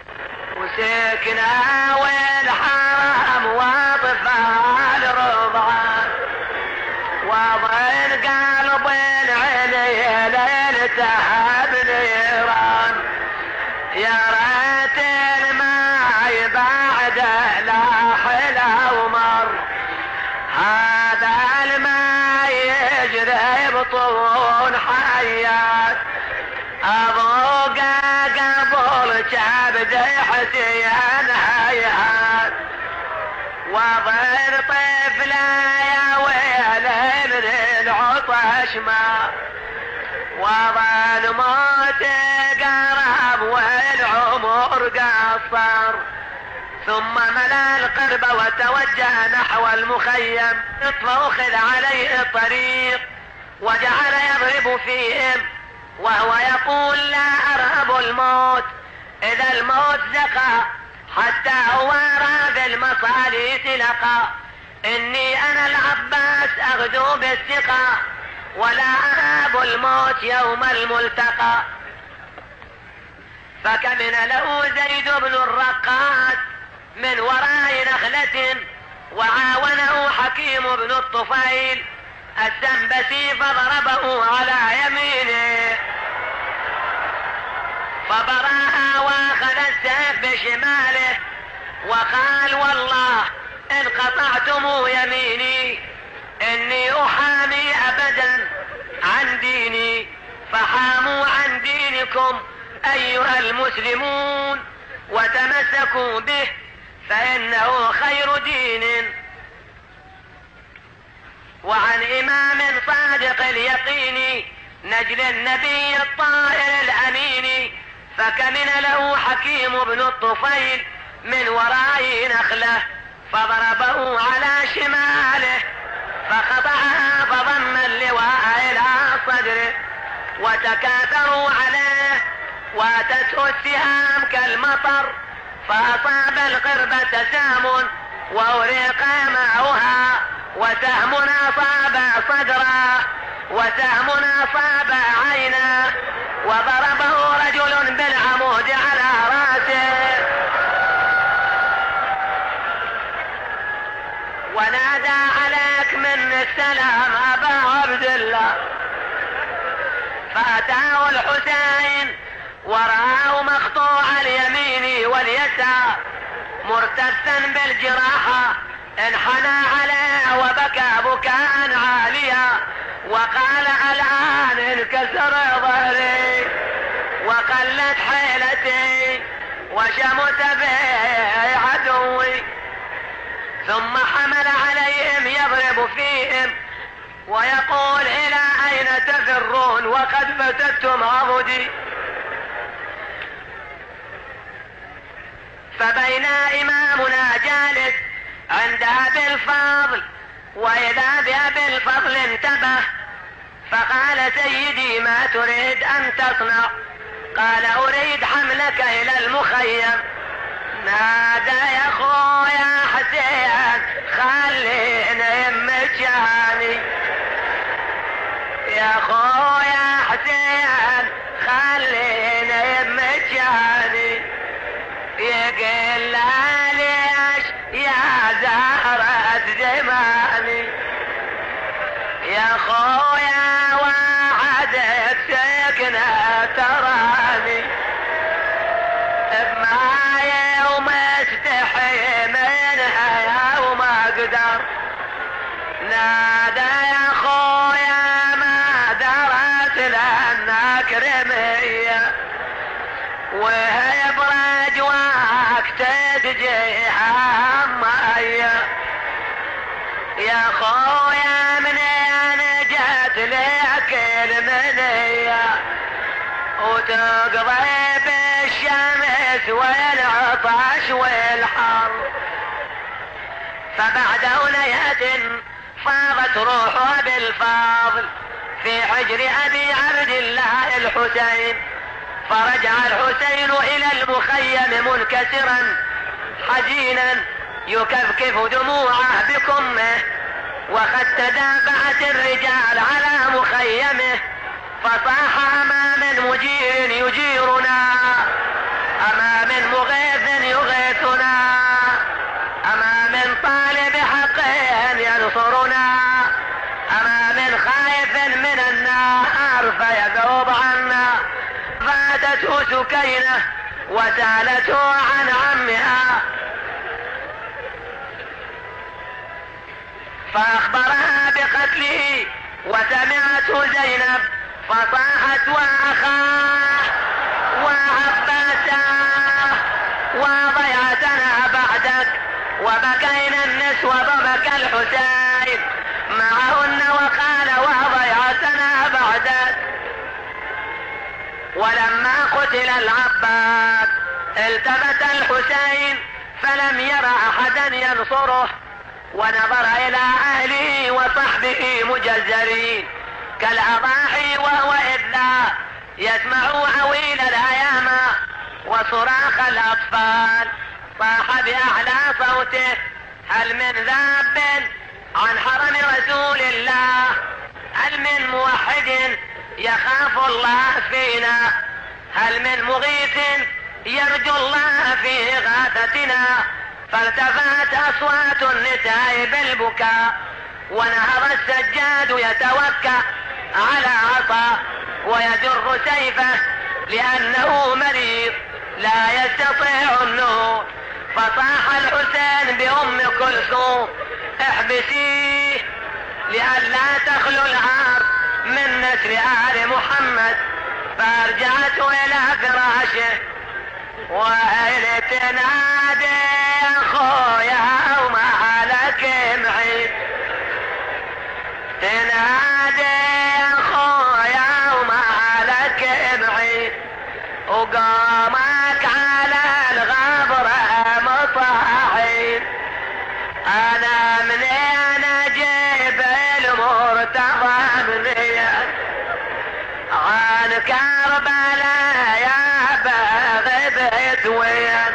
وسكنة والحرم وطفال رضعان، وضن قلب العلي ليلتها بنيران، يا ريت الماي بعده لا حلا ومر، هذا الماي يجري بطون حيات، أضوق قبل كبد حسين هيهات، وظل طفله يا ويل من العطش ما، وظل موت قرب والعمر قصر، ثم ملا القرب وتوجه نحو المخيم، فأخذ عليه الطريق وجعل يضرب فيهم وهو يقول لا أرهب الموت، إذا الموت زقى حتى أوارى بالمصاليت لقى، إني أنا العباس أغدو بالثقة ولا أهاب الموت يوم الملتقى. فكمن له زيد بن الرقاص من وراء نخلة، وعاونه حكيم بن الطفيل السنبسي فضربه على يمينه، فبراها واخذ السيف بشماله وقال والله إن قطعتم يميني إني أحامي أبدا عن ديني، فحاموا عن دينكم أيها المسلمون وتمسكوا به فإنه خير دين. وعن إمام صادق اليقين نجل النبي الطائر الأمين، فكمن له حكيم بن الطفيل من وراء نخلة، فضربه على شماله فقطعها، فضم اللواء إلى صدره وتكاثروا عليه، واتته السهام كالمطر، فأصاب القربة سهم وأريق معها، وسهم أصاب صدره وسهم أصاب عينه، وضربه رجل بالعمود على راسه، ونادى عليك من السلام أبا عبد الله، فأتاه الحسين ورآه مقطوع اليمين واليسار مرتثا بالجراحة، انحنى عليه وبكى بكاء عاليا، وقال الآن انكسر ظهري وقلت حيلتي وشمت به عدوي، ثم حمل عليهم يضرب فيهم ويقول إلى أين تفرون وقد فتتم عضدي. فبينا إمامنا جالس عند أبي الفضل، وإذا بأبي الفضل انتبه فقال سيدي ما تريد أن تصنع؟ قال أريد حملك إلى المخيم. نادى يا خويا حسين خليني مجاني، يا خويا حسين خليني مجاني، يقول لا ليش يا زهرة زماني، يا خويا وعدك سكنة تراني، بماي ومستحي منها وما اقدر. نادى يا خويا ما درت لانك رمية، وهي برج وقت تجيها مية. يا خويا منين جات لك المنية وتقضي بالشمس والعطش والحر؟ فبعد أولية فاضت روحها بالفاضل في حجر أبي عبد الله الحسين، فرجع الحسين إلى المخيم منكسرا حزينا يكفكف دموعه بكمه، وقد تدافعت الرجال على مخيمه، فصاح أما من مجير يجيرنا، أما من مغيث يغيثنا، أما من طالب حق ينصرنا، أما من خائف من النار فيذوب عنا. فاتته سكينة وسألته عن عمها فأخبرها بقتله، وسمعته زينب فصاحت وأخاه وعباساه وضيعتنا بعدك، وبكينا النسوة وبكى الحسين معهن وقال وضيعتنا بعدك. ولما قتل العباس التفت الحسين فلم يرى أحدا ينصره، ونظر إلى أهله وصحبه مجزرين كالأضاحي، وهو إذ لا يسمع عويل الأيام وصراخ الأطفال. صاح بأعلى صوته هل من ذاب عن حرم رسول الله؟ هل من موحد يخاف الله فينا؟ هل من مغيث يرجو الله في إغاثتنا؟ فالتفت أصوات النساء بالبكاء، ونهض السجاد يتوكأ على عصا ويجر سيفه لأنه مريض لا يستطيع النهوض. فصاح الحسين بأم كلثوم احبسيه لئلا تخلو العار من نسل آل محمد. فارجعته إلى فراشه وهي تنادي أخويا وما لك معي، تنادي أخويا وما لك معي، وقامك على الغبرة مطاحين. أنا منين أجيب المرتضى مني عن كربلاء يا باغي بيت وين؟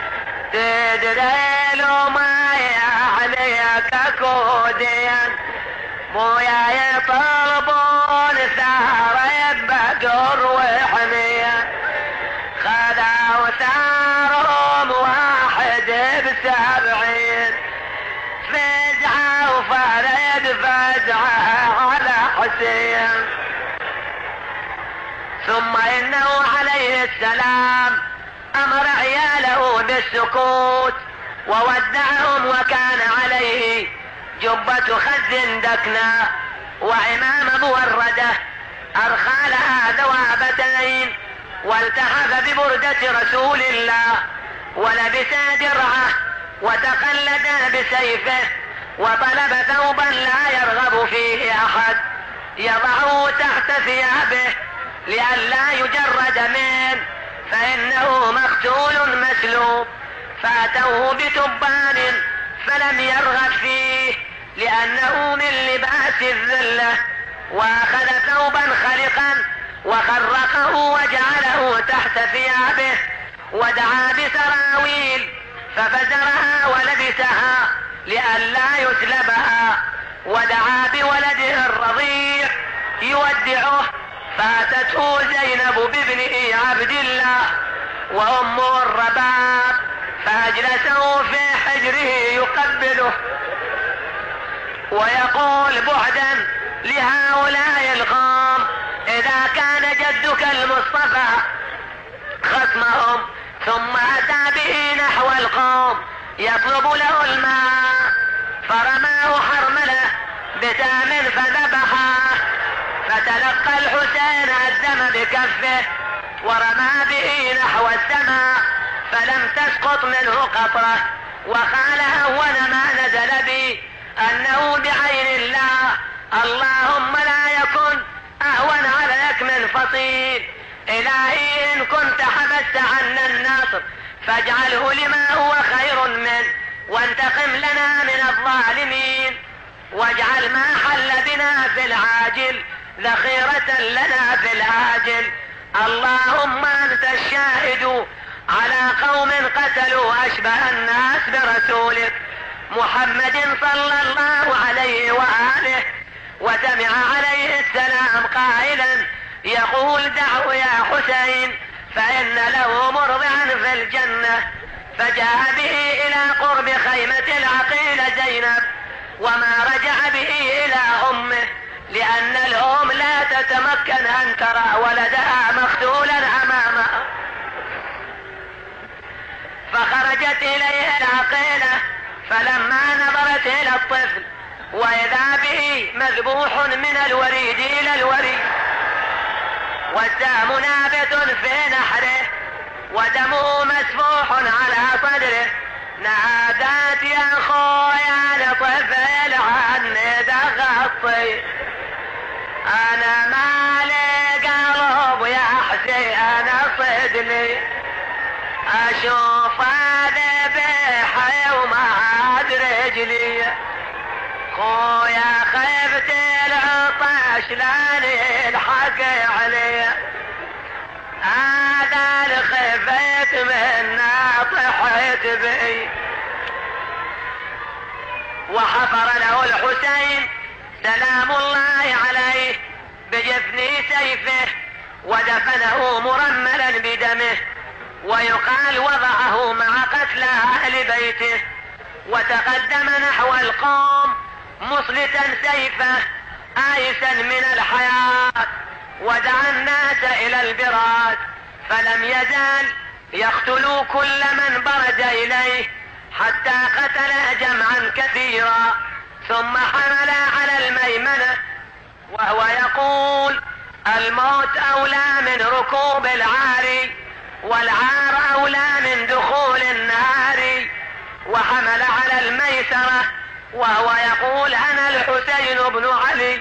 تدري له ما يعنيك كودين، مويا يطلبون ثار بقر وحمية، خذوا ثارهم واحد ب70، فزعة وفرد فزعة على حسين. ثم إنه عليه السلام أمر عياله بالسكوت وودعهم، وكان عليه جبة خز دكنا وعمام موردة أرخى لها ذوابتين، والتحف ببردة رسول الله، ولبسا درعه وتقلدا بسيفه، وطلب ثوبا لا يرغب فيه أحد يضعه تحت ثيابه لئلا يجرد منه، فإنه مقتول مسلوب. فأتوه بتبان فلم يرغب فيه لأنه من لباس الذلة، وأخذ ثوبا خلقا وخرقه وجعله تحت ثيابه، ودعا بسراويل ففزرها ولبسها لئلا يسلبها، ودعا بولده الرضيع يودعه، فاتته زينب بابنه عبد الله وأمه الرباب، فأجلسه في حجره يقبله ويقول بعدا لهؤلاء القوم إذا كان جدك المصطفى خصمهم ثم أتى به نحو القوم يطلب له الماء، فرماه حرمله بسام فذبحه، فتلقى الحسين الدم بكفه ورمى به نحو السماء فلم تسقط منه قطرة، وقال أول ما نزل بي أنه بعين الله اللهم لا يكن أهون عليك من فصيل. إلهي إن كنت حبست عنا النصر فاجعله لما هو خير منه، وانتقم لنا من الظالمين، واجعل ما حل بنا في العاجل ذخيرة لنا في الآجل. اللهم أنت الشاهد على قوم قتلوا أشبه الناس برسولك محمد صلى الله عليه وآله، وسمع عليه السلام قائلا يقول دعوا يا حسين فإن له مرضعا في الجنة، فجاء به إلى قرب خيمة العقيل زينب، وما رجع به إلى أمه لأن الأم لا تتمكن أن ترى ولدها مقتولا أمامها، فخرجت إليه العقيلة فلما نظرت إلى الطفل وإذا به مذبوح من الوريد إلى الوريد، والسهم نابت في نحره ودمه مسفوح على صدره، نادت يا خويا لطفل عني دغطي، أنا مالي قلب يا حسين صدني، أشوف ذبحي وما أدري رجلي، خويا خفت العطش لاني الحق علي، هذا الخفت منا طحت بي. وحفر له الحسين سلام الله عليه بجفن سيفه ودفنه مرملا بدمه، ويقال وضعه مع قتلى أهل بيته، وتقدم نحو القوم مصلتا سيفه آيسا من الحياة، ودعا الناس إلى البراءة، فلم يزال يقتل كل من برد إليه حتى قتل جمعا كثيرا، ثم حمل على الميمنة وهو يقول الموت أولى من ركوب العار، والعار أولى من دخول النار، وحمل على الميسرة وهو يقول أنا الحسين بن علي،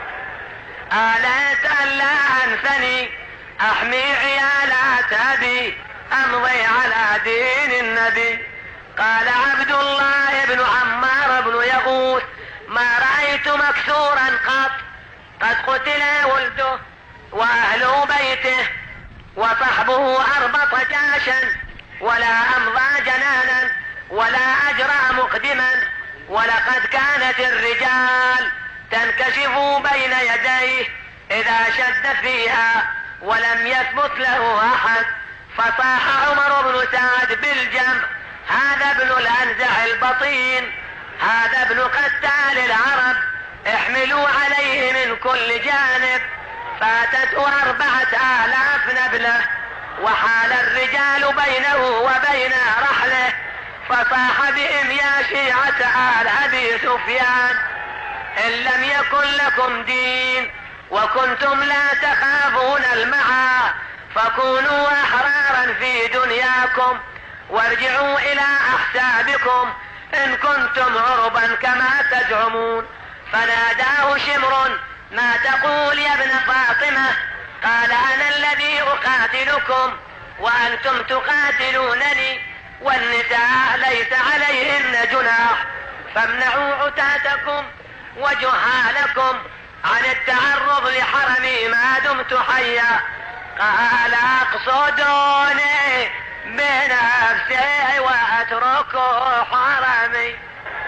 آلت ألا أنثني أحمي عيالات أبي أمضي على دين النبي. قال عبد الله بن عمار بن يغوث ما رأيت مكسورا قد قتل ولده وأهل بيته وصحبه أربط جاشا ولا أمضى جنانا ولا أجرى مقدما، ولقد كانت الرجال تنكشف بين يديه إذا شد فيها ولم يثبت له أحد. فصاح عمر بن سعد بالجمع هذا ابن الأنزع البطين، هذا ابن قتال العرب، احملوا عليه من كل جانب. فاتته 4000 نبلة، وحال الرجال بينه وبين رحله، فصاح بهم يا شيعة آل أبي سفيان إن لم يكن لكم دين وكنتم لا تخافون المعا فكونوا أحرارا في دنياكم وارجعوا إلى أحسابكم إن كنتم عربا كما تزعمون. فناداه شمر ما تقول يا ابن فاطمة؟ قال أنا الذي أقاتلكم وأنتم تقاتلونني، والنساء ليس عليهن جناح، فامنعوا عتاتكم وجهالكم عن التعرض لحرمي ما دمت حيا. قال اقصدوني بنفسي واتركوا حرمي،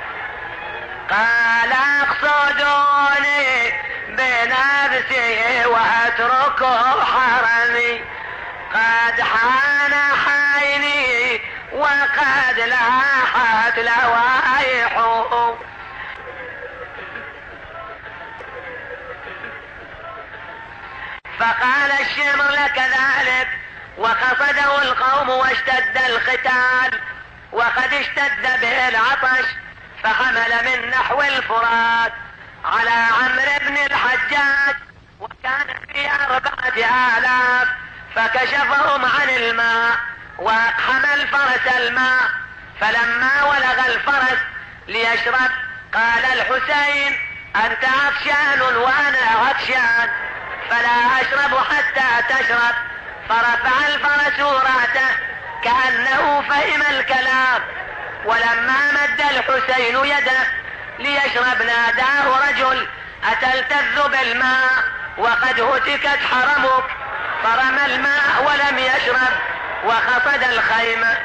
قال اقصدوني بنفسي واتركوا حرمي، قد حان حيني وقد لاحت لوائحه. فقال الشمر لك ذلك، وقصده القوم واشتد القتال، وقد اشتد به العطش، فحمل من نحو الفرات على عمرو بن الحجاج، وكان في 4000، فكشفهم عن الماء وأقحم الفرس الماء، فلما ولغ الفرس ليشرب قال الحسين أنت عطشان وأنا عطشان فلا أشرب حتى تشرب، فرفع الفرس رأسه كأنه فهم الكلام، ولما مد الحسين يده ليشرب ناداه رجل أتلتذ بالماء وقد هتكت حرمك، فرمى الماء ولم يشرب وخفض الخيمة.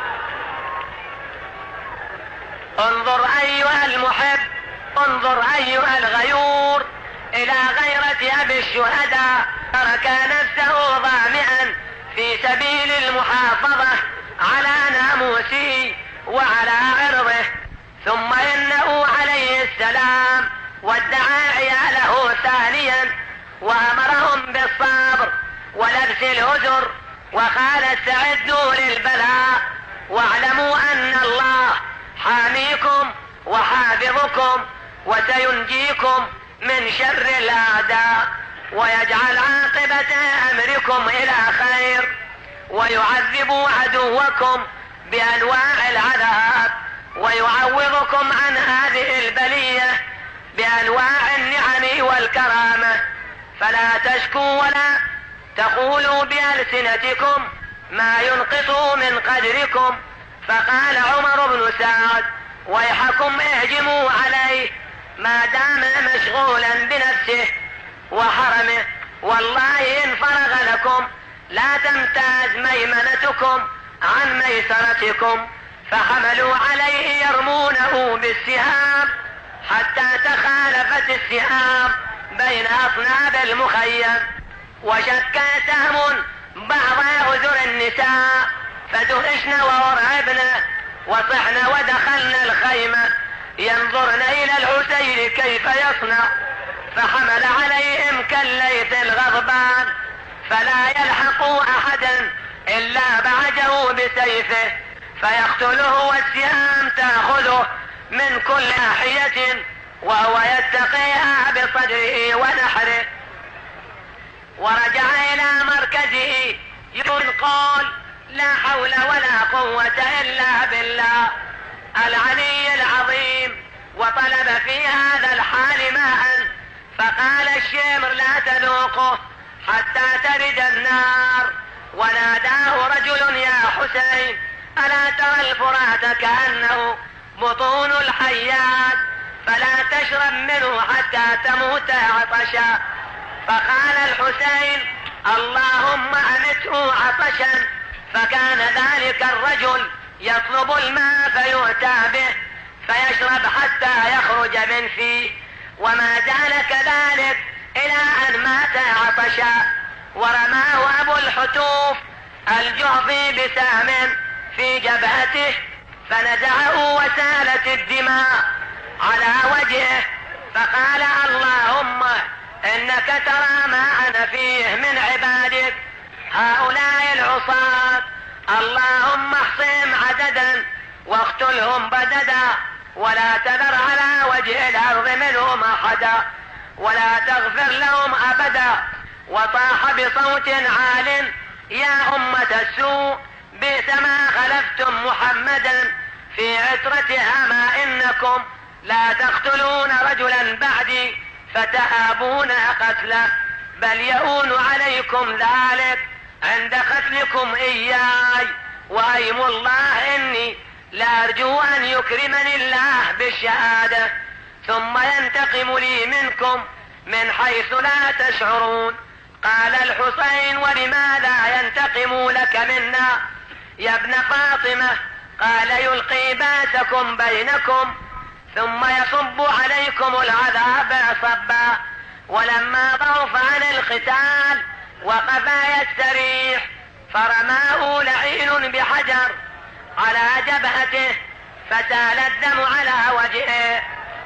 انظر أيها المحب، انظر أيها الغيور إلى غيرة أبي الشهداء، ترك نفسه ظامئا في سبيل المحافظة على ناموسه وعلى عرضه، ثم إنه عليه السلام ودعا عياله ثانيا وأمرهم بالصبر ولبس الهزر، وقال استعدوا للبلاء واعلموا أن الله حاميكم وحافظكم وسينجيكم من شر الأعداء ويجعل عاقبة أمركم إلى خير، ويعذب عدوكم بأنواع العذاب ويعوضكم عن هذه البلية بأنواع النعم والكرامة، فلا تشكوا ولا تقولوا بألسنتكم ما ينقص من قدركم. فقال عمر بن سعد ويحكم اهجموا عليه ما دام مشغولا بنفسه وحرمه، والله إن فرغ لكم لا تمتاز ميمنتكم عن ميسرتكم، فحملوا عليه يرمونه بالسهام حتى تخالفت السهام بين أصناب المخيم، وشك سهم بعض أذر النساء فدهشن وارعبن وصحن ودخلن الخيمة ينظرن إلى الحسين كيف يصنع، فحمل عليهم كالليث الغضبان فلا يلحق أحدا إلا بعده بسيفه فيقتله والسهام تأخذه من كل ناحية وهو يتقيها بصدره ونحره. ورجع إلى مركزه يقول لا حول ولا قوة إلا بالله العلي العظيم، وطلب في هذا الحال ماء، فقال الشمر لا تذوقه حتى ترد النار، وناداه رجل يا حسين ألا ترى الفرات كأنه بطون الحيات فلا تشرب منه حتى تموت عطشا، فقال الحسين اللهم أمته عطشا، فكان ذلك الرجل يطلب الماء فيؤتى به فيشرب حتى يخرج من فيه، وما زال كذلك إلى أن مات عطشا. ورماه أبو الحتوف الجعفي بسهم في جبهته فنزعه وسالت الدماء على وجهه، فقال اللهم إنك ترى ما أنا فيه من عبادك هؤلاء العصاة، اللهم احصهم عددا واقتلهم بددا ولا تذر على وجه الأرض منهم أحدا ولا تغفر لهم أبدا. وصاح بصوت عال يا أمة السوء بئس ما خلفتم محمدا في عترتها، ما إنكم لا تقتلون رجلا بعدي فتهابون قتله، بل يؤون عليكم ذلك عند قتلكم إياي، وأيم الله إني لا أرجو أن يكرمني الله بالشهادة ثم ينتقم لي منكم من حيث لا تشعرون. قال الحسين ولماذا ينتقم لك منا يا ابن فاطمة؟ قال يلقي باسكم بينكم ثم يصب عليكم العذاب صبا. ولما ضعف عن القتال وقف يستريح فرماه لعين بحجر على جبهته فسال الدم على وجهه،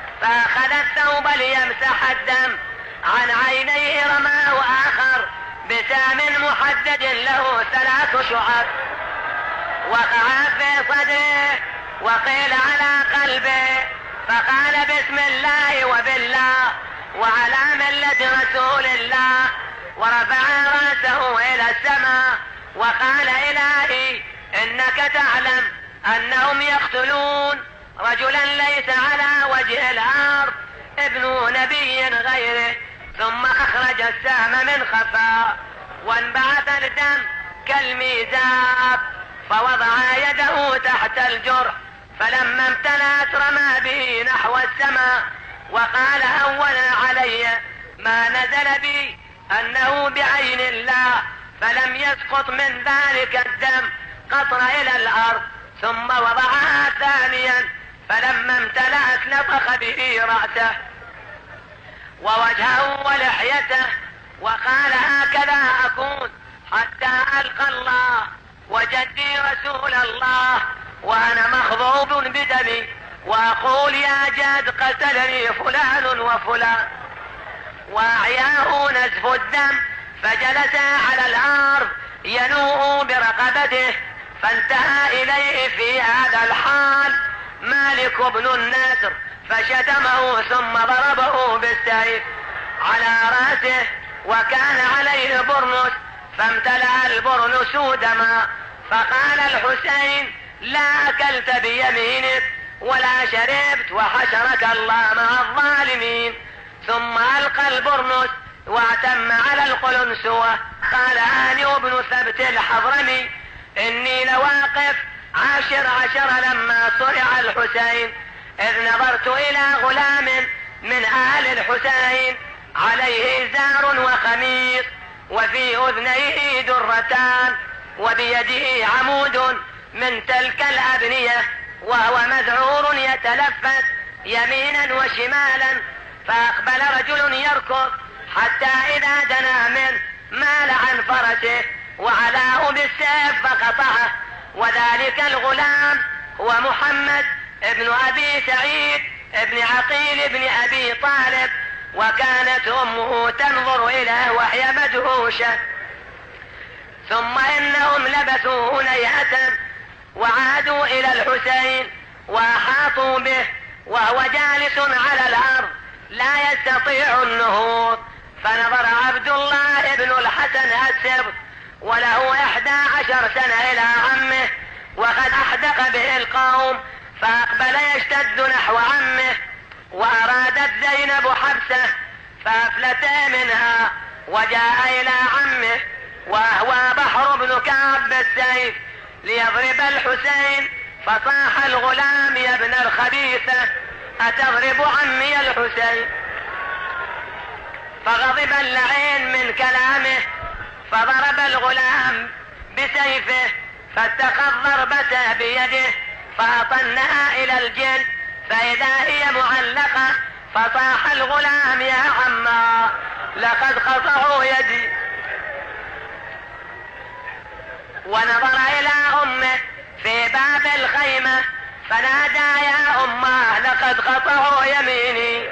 فأخذ الثوب ليمسح الدم عن عينيه رماه آخر بسام محدد له 3 شعب وقع في صدره وقيل على قلبه، فقال بسم الله وبالله وعلى ملة رسول الله ورفع رأسه إلى السماء وقال: إلهي إنك تعلم أنهم يقتلون رجلا ليس على وجه الأرض ابن نبي غيره. ثم أخرج السهم من خفاء وانبعث الدم كالميزاب، فوضع يده تحت الجرح، فلما امتلأت رمى به نحو السماء وقال: هون علي، ما نزل بي أنه بعين الله. فلم يسقط من ذلك الدم قطرة إلى الأرض. ثم وضعها ثانيا، فلما امتلأت نفخ به رأسه ووجهه ولحيته وقال: هكذا أكون حتى ألقى الله وجدي رسول الله وأنا مخضوب بدمي، وأقول: يا جاد قتلني فلان وفلان. وأعياه نزف الدم، فجلس على الأرض ينوء برقبته، فانتهى إليه في هذا الحال مالك بن النصر فشتمه ثم ضربه بالسيف على رأسه، وكان عليه برنس، فامتلأ البرنس دما. فقال الحسين: لا أكلت بيمينك ولا شربت، وحشرك الله مع الظالمين. ثم ألقى البرنس واعتم على القلنسوة. قال هانئ بن ثبت الحضرمي: إني لواقف 10 لما صرع الحسين، إذ نظرت إلى غلام من أهل الحسين عليه زار وخميص، وفي أذنيه درتان، وبيده عمود من تلك الأبنية، وهو مذعور يتلفت يمينا وشمالا. فأقبل رجل يركض حتى إذا دنا منه مال عن فرسه وعلاه بالسيف فقطعه. وذلك الغلام هو محمد ابن أبي سعيد ابن عقيل ابن أبي طالب، وكانت أمه تنظر إليه وهي مدهوشة. ثم إنهم لبثوا هنيهة وعادوا إلى الحسين وأحاطوا به وهو جالس على الأرض لا يستطيع النهوض. فنظر عبد الله بن الحسن السبط وله 11 سنة إلى عمه وقد أحدق به القوم، فأقبل يشتد نحو عمه، وأرادت زينب حبسه فأفلتا منها وجاء إلى عمه، وهو بحر بن كعب بالسيف ليضرب الحسين. فصاح الغلام: يا ابن الخبيثة، أتضرب عمي الحسين؟ فغضب اللعين من كلامه، فضرب الغلام بسيفه، فاتخذ ضربته بيده فأطنها إلى الجلد، فإذا هي معلقة. فصاح الغلام: يا عما، لقد قطعوا يدي. ونظر إلى أمه في باب الخيمة فنادى: يا أمه، لقد قطعوا يميني.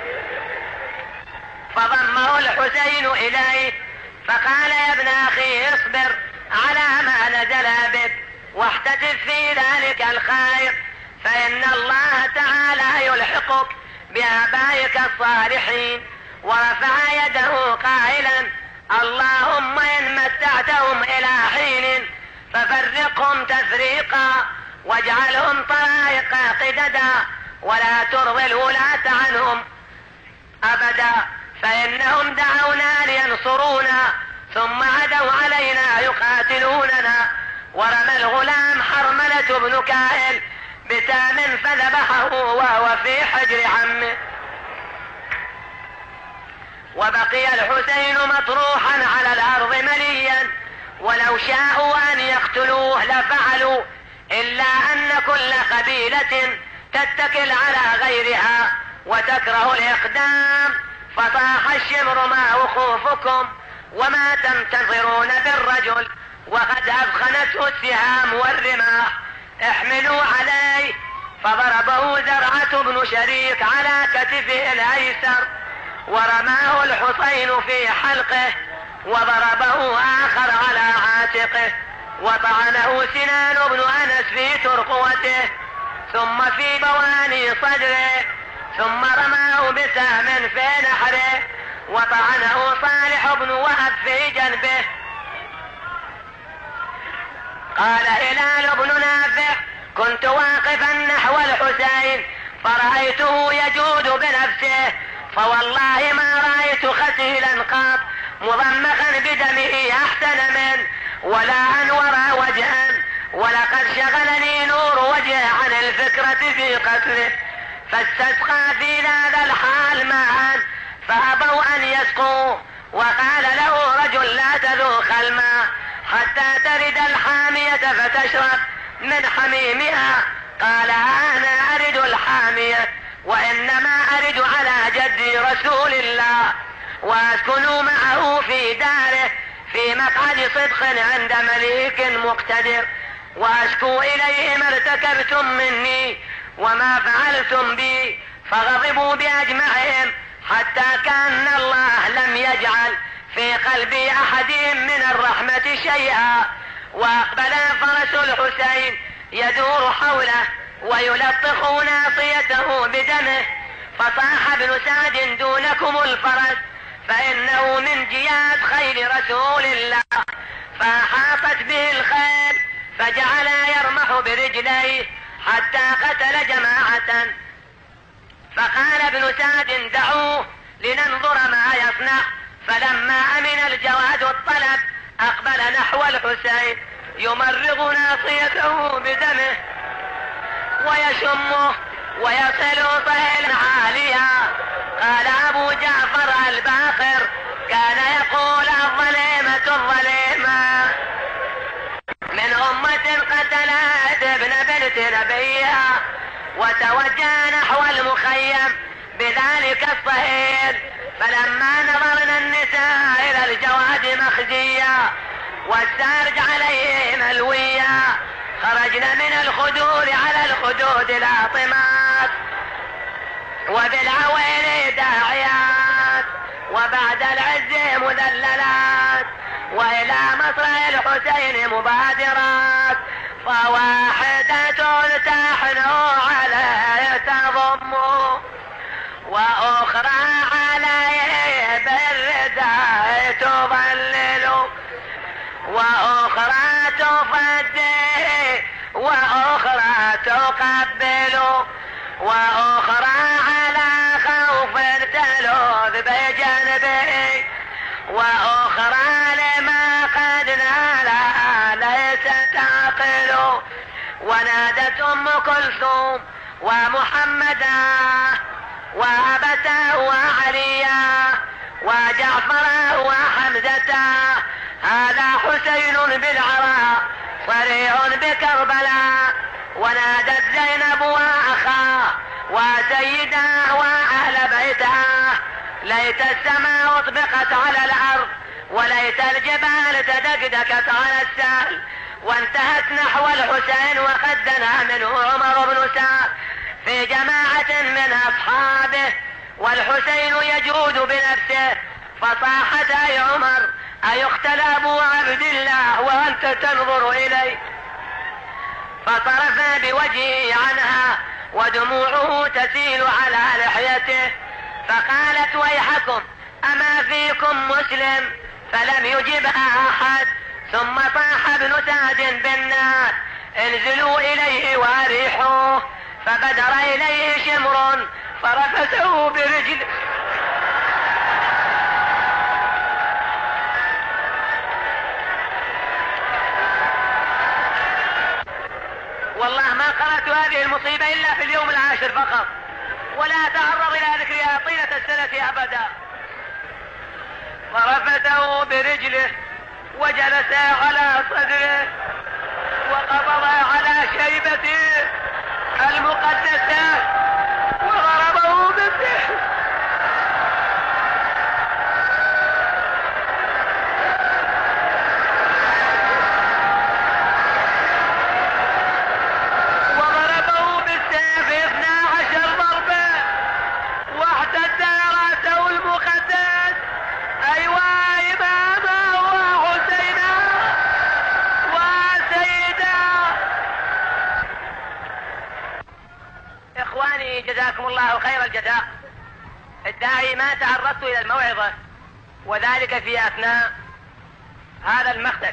فضمه الحسين إليه فقال: يا ابن أخي، اصبر على ما نزل بك واحتسب في ذلك الخير، فإن الله تعالى يلحقك بآبائك الصالحين. ورفع يده قائلا: اللهم إن متعتهم إلى حين ففرقهم تفريقا واجعلهم طرائق قددا، ولا ترضي الولاة عنهم أبدا، فإنهم دعونا لينصرونا ثم عدوا علينا يقاتلوننا. ورمى الغلام حرملة بن كائل بسام فذبحه وهو في حجر عمه. وبقي الحسين مطروحا على الأرض مليا، ولو شاءوا أن يقتلوه لفعلوا، إلا أن كل قبيلة تتكل على غيرها وتكره الإقدام. فصاح الشمر: ما وقوفكم وما تنتظرون بالرجل وقد أثخنته السهام والرماح، احملوا عليه. فضربه زرعة بن شريك على كتفه الأيسر، ورماه الحسين في حلقه، وضربه آخر على عاتقه، وطعنه سنان بن أنس في ترقوته ثم في بواني صدره، ثم رماه بسهم في نحره، وطعنه صالح بن وهب في جنبه. قال هلال بن نافع كنت واقفا نحو الحسين فرأيته يجود بنفسه، فوالله ما رأيت ختيلا قط مضمخا بدمه أحسن منه ولا أنور وجها، ولقد شغلني نور وجهه عن الفكرة في قتله. فاستسقى في هذا الحال معا فأبوا أن يسقوا، وقال له رجل لا تذوق الماء حتى ترد الحامية فتشرب من حميمها. قال أنا أرد الحامية وإنما أرد على جدي رسول الله، وأسكن معه في داره في مقعد صدق عند مليك مقتدر، وأشكو إليه ما ارتكبتم مني وما فعلتم بي. فغضبوا بأجمعهم حتى كأن الله لم يجعل في قلب أحدهم من الرحمة شيئا. وأقبل فرس الحسين يدور حوله ويلطخ ناصيته بدمه، فصاح ابن سعد دونكم الفرس فإنه من جياد خيل رسول الله. فأحاطت به الخيل فجعل يرمح برجليه حتى قتل جماعة. فقال ابن سعد دعوه لننظر ما يصنع. فلما أمن الجواد الطلب أقبل نحو الحسين يمرغ ناصيته بدمه ويشمه ويصل طيلا عاليا. قال أبو جعفر الباقر كان يقول الظليمة الظليمة من أمة قتلت ابن بنت نبيها، وتوجه نحو المخيم بذلك الصهيل. فلما نظرنا النساء إلى الجواد مخزيا والسارج عليه ملويا خرجنا من الخدود على الخدود لاطمات وبالعويل داعيات وبعد العز مذللات، وإلى مصرع الحسين مبادرات. فواحدة تحنو عليه تضم وأخرى عليه بالرداء تظلل، وأخرى تفدي وأخرى تقبل، وأخرى على خوف تلوذ بجنبه، وأخرى لما قد نالها ليس تعقل. ونادت أم كلثوم ومحمدا وأبتا وعليا وجعفرا وحمزة هذا حسين بالعراء صريع بكربلاء. ونادت زينب وأخاه وسيداه وأهل بيتها ليت السماء اطبقت على الأرض وليت الجبال تدكدكت على السهل. وانتهت نحو الحسين وقد دنا منه عمر بن سعد في جماعة من أصحابه والحسين يجود بنفسه. فصاحت أي عمر أيقتل أبو عبد الله وأنت تنظر إليه؟ فصرف بوجهه عنها ودموعه تسيل على لحيته. فقالت ويحكم أما فيكم مسلم؟ فلم يجبها أحد. ثم صاح ابن سعد بالنار انزلوا إليه واريحوه. فبدر إليه شمر فرفسه برجله والله ما قرأت هذه المصيبة إلا في اليوم العاشر فقط، ولا أتعرض إلى ذكرها طيلة السنة أبدا. فرفسه برجله وجلس على صدره وقبض على شيبته المقدسة وضربه بالسيف. وضربه بالسيف 12 ضربة واعتد رأسه المقدس. أيوة إمامه وحسينا وسيدا. إخواني جزاكم الله خير الجزاء، الداعي ما تعرضت إلى الموعظة، وذلك في أثناء هذا المقتل،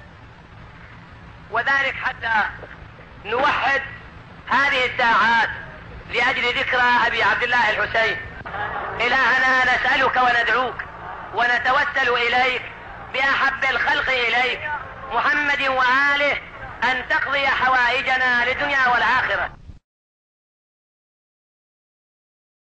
وذلك حتى نوحد هذه الساعات لأجل ذكرى أبي عبد الله الحسين. إلهنا نسألك وندعوك ونتوسل إليك بأحب الخلق إليك محمد وآله أن تقضي حوائجنا للدنيا والآخرة.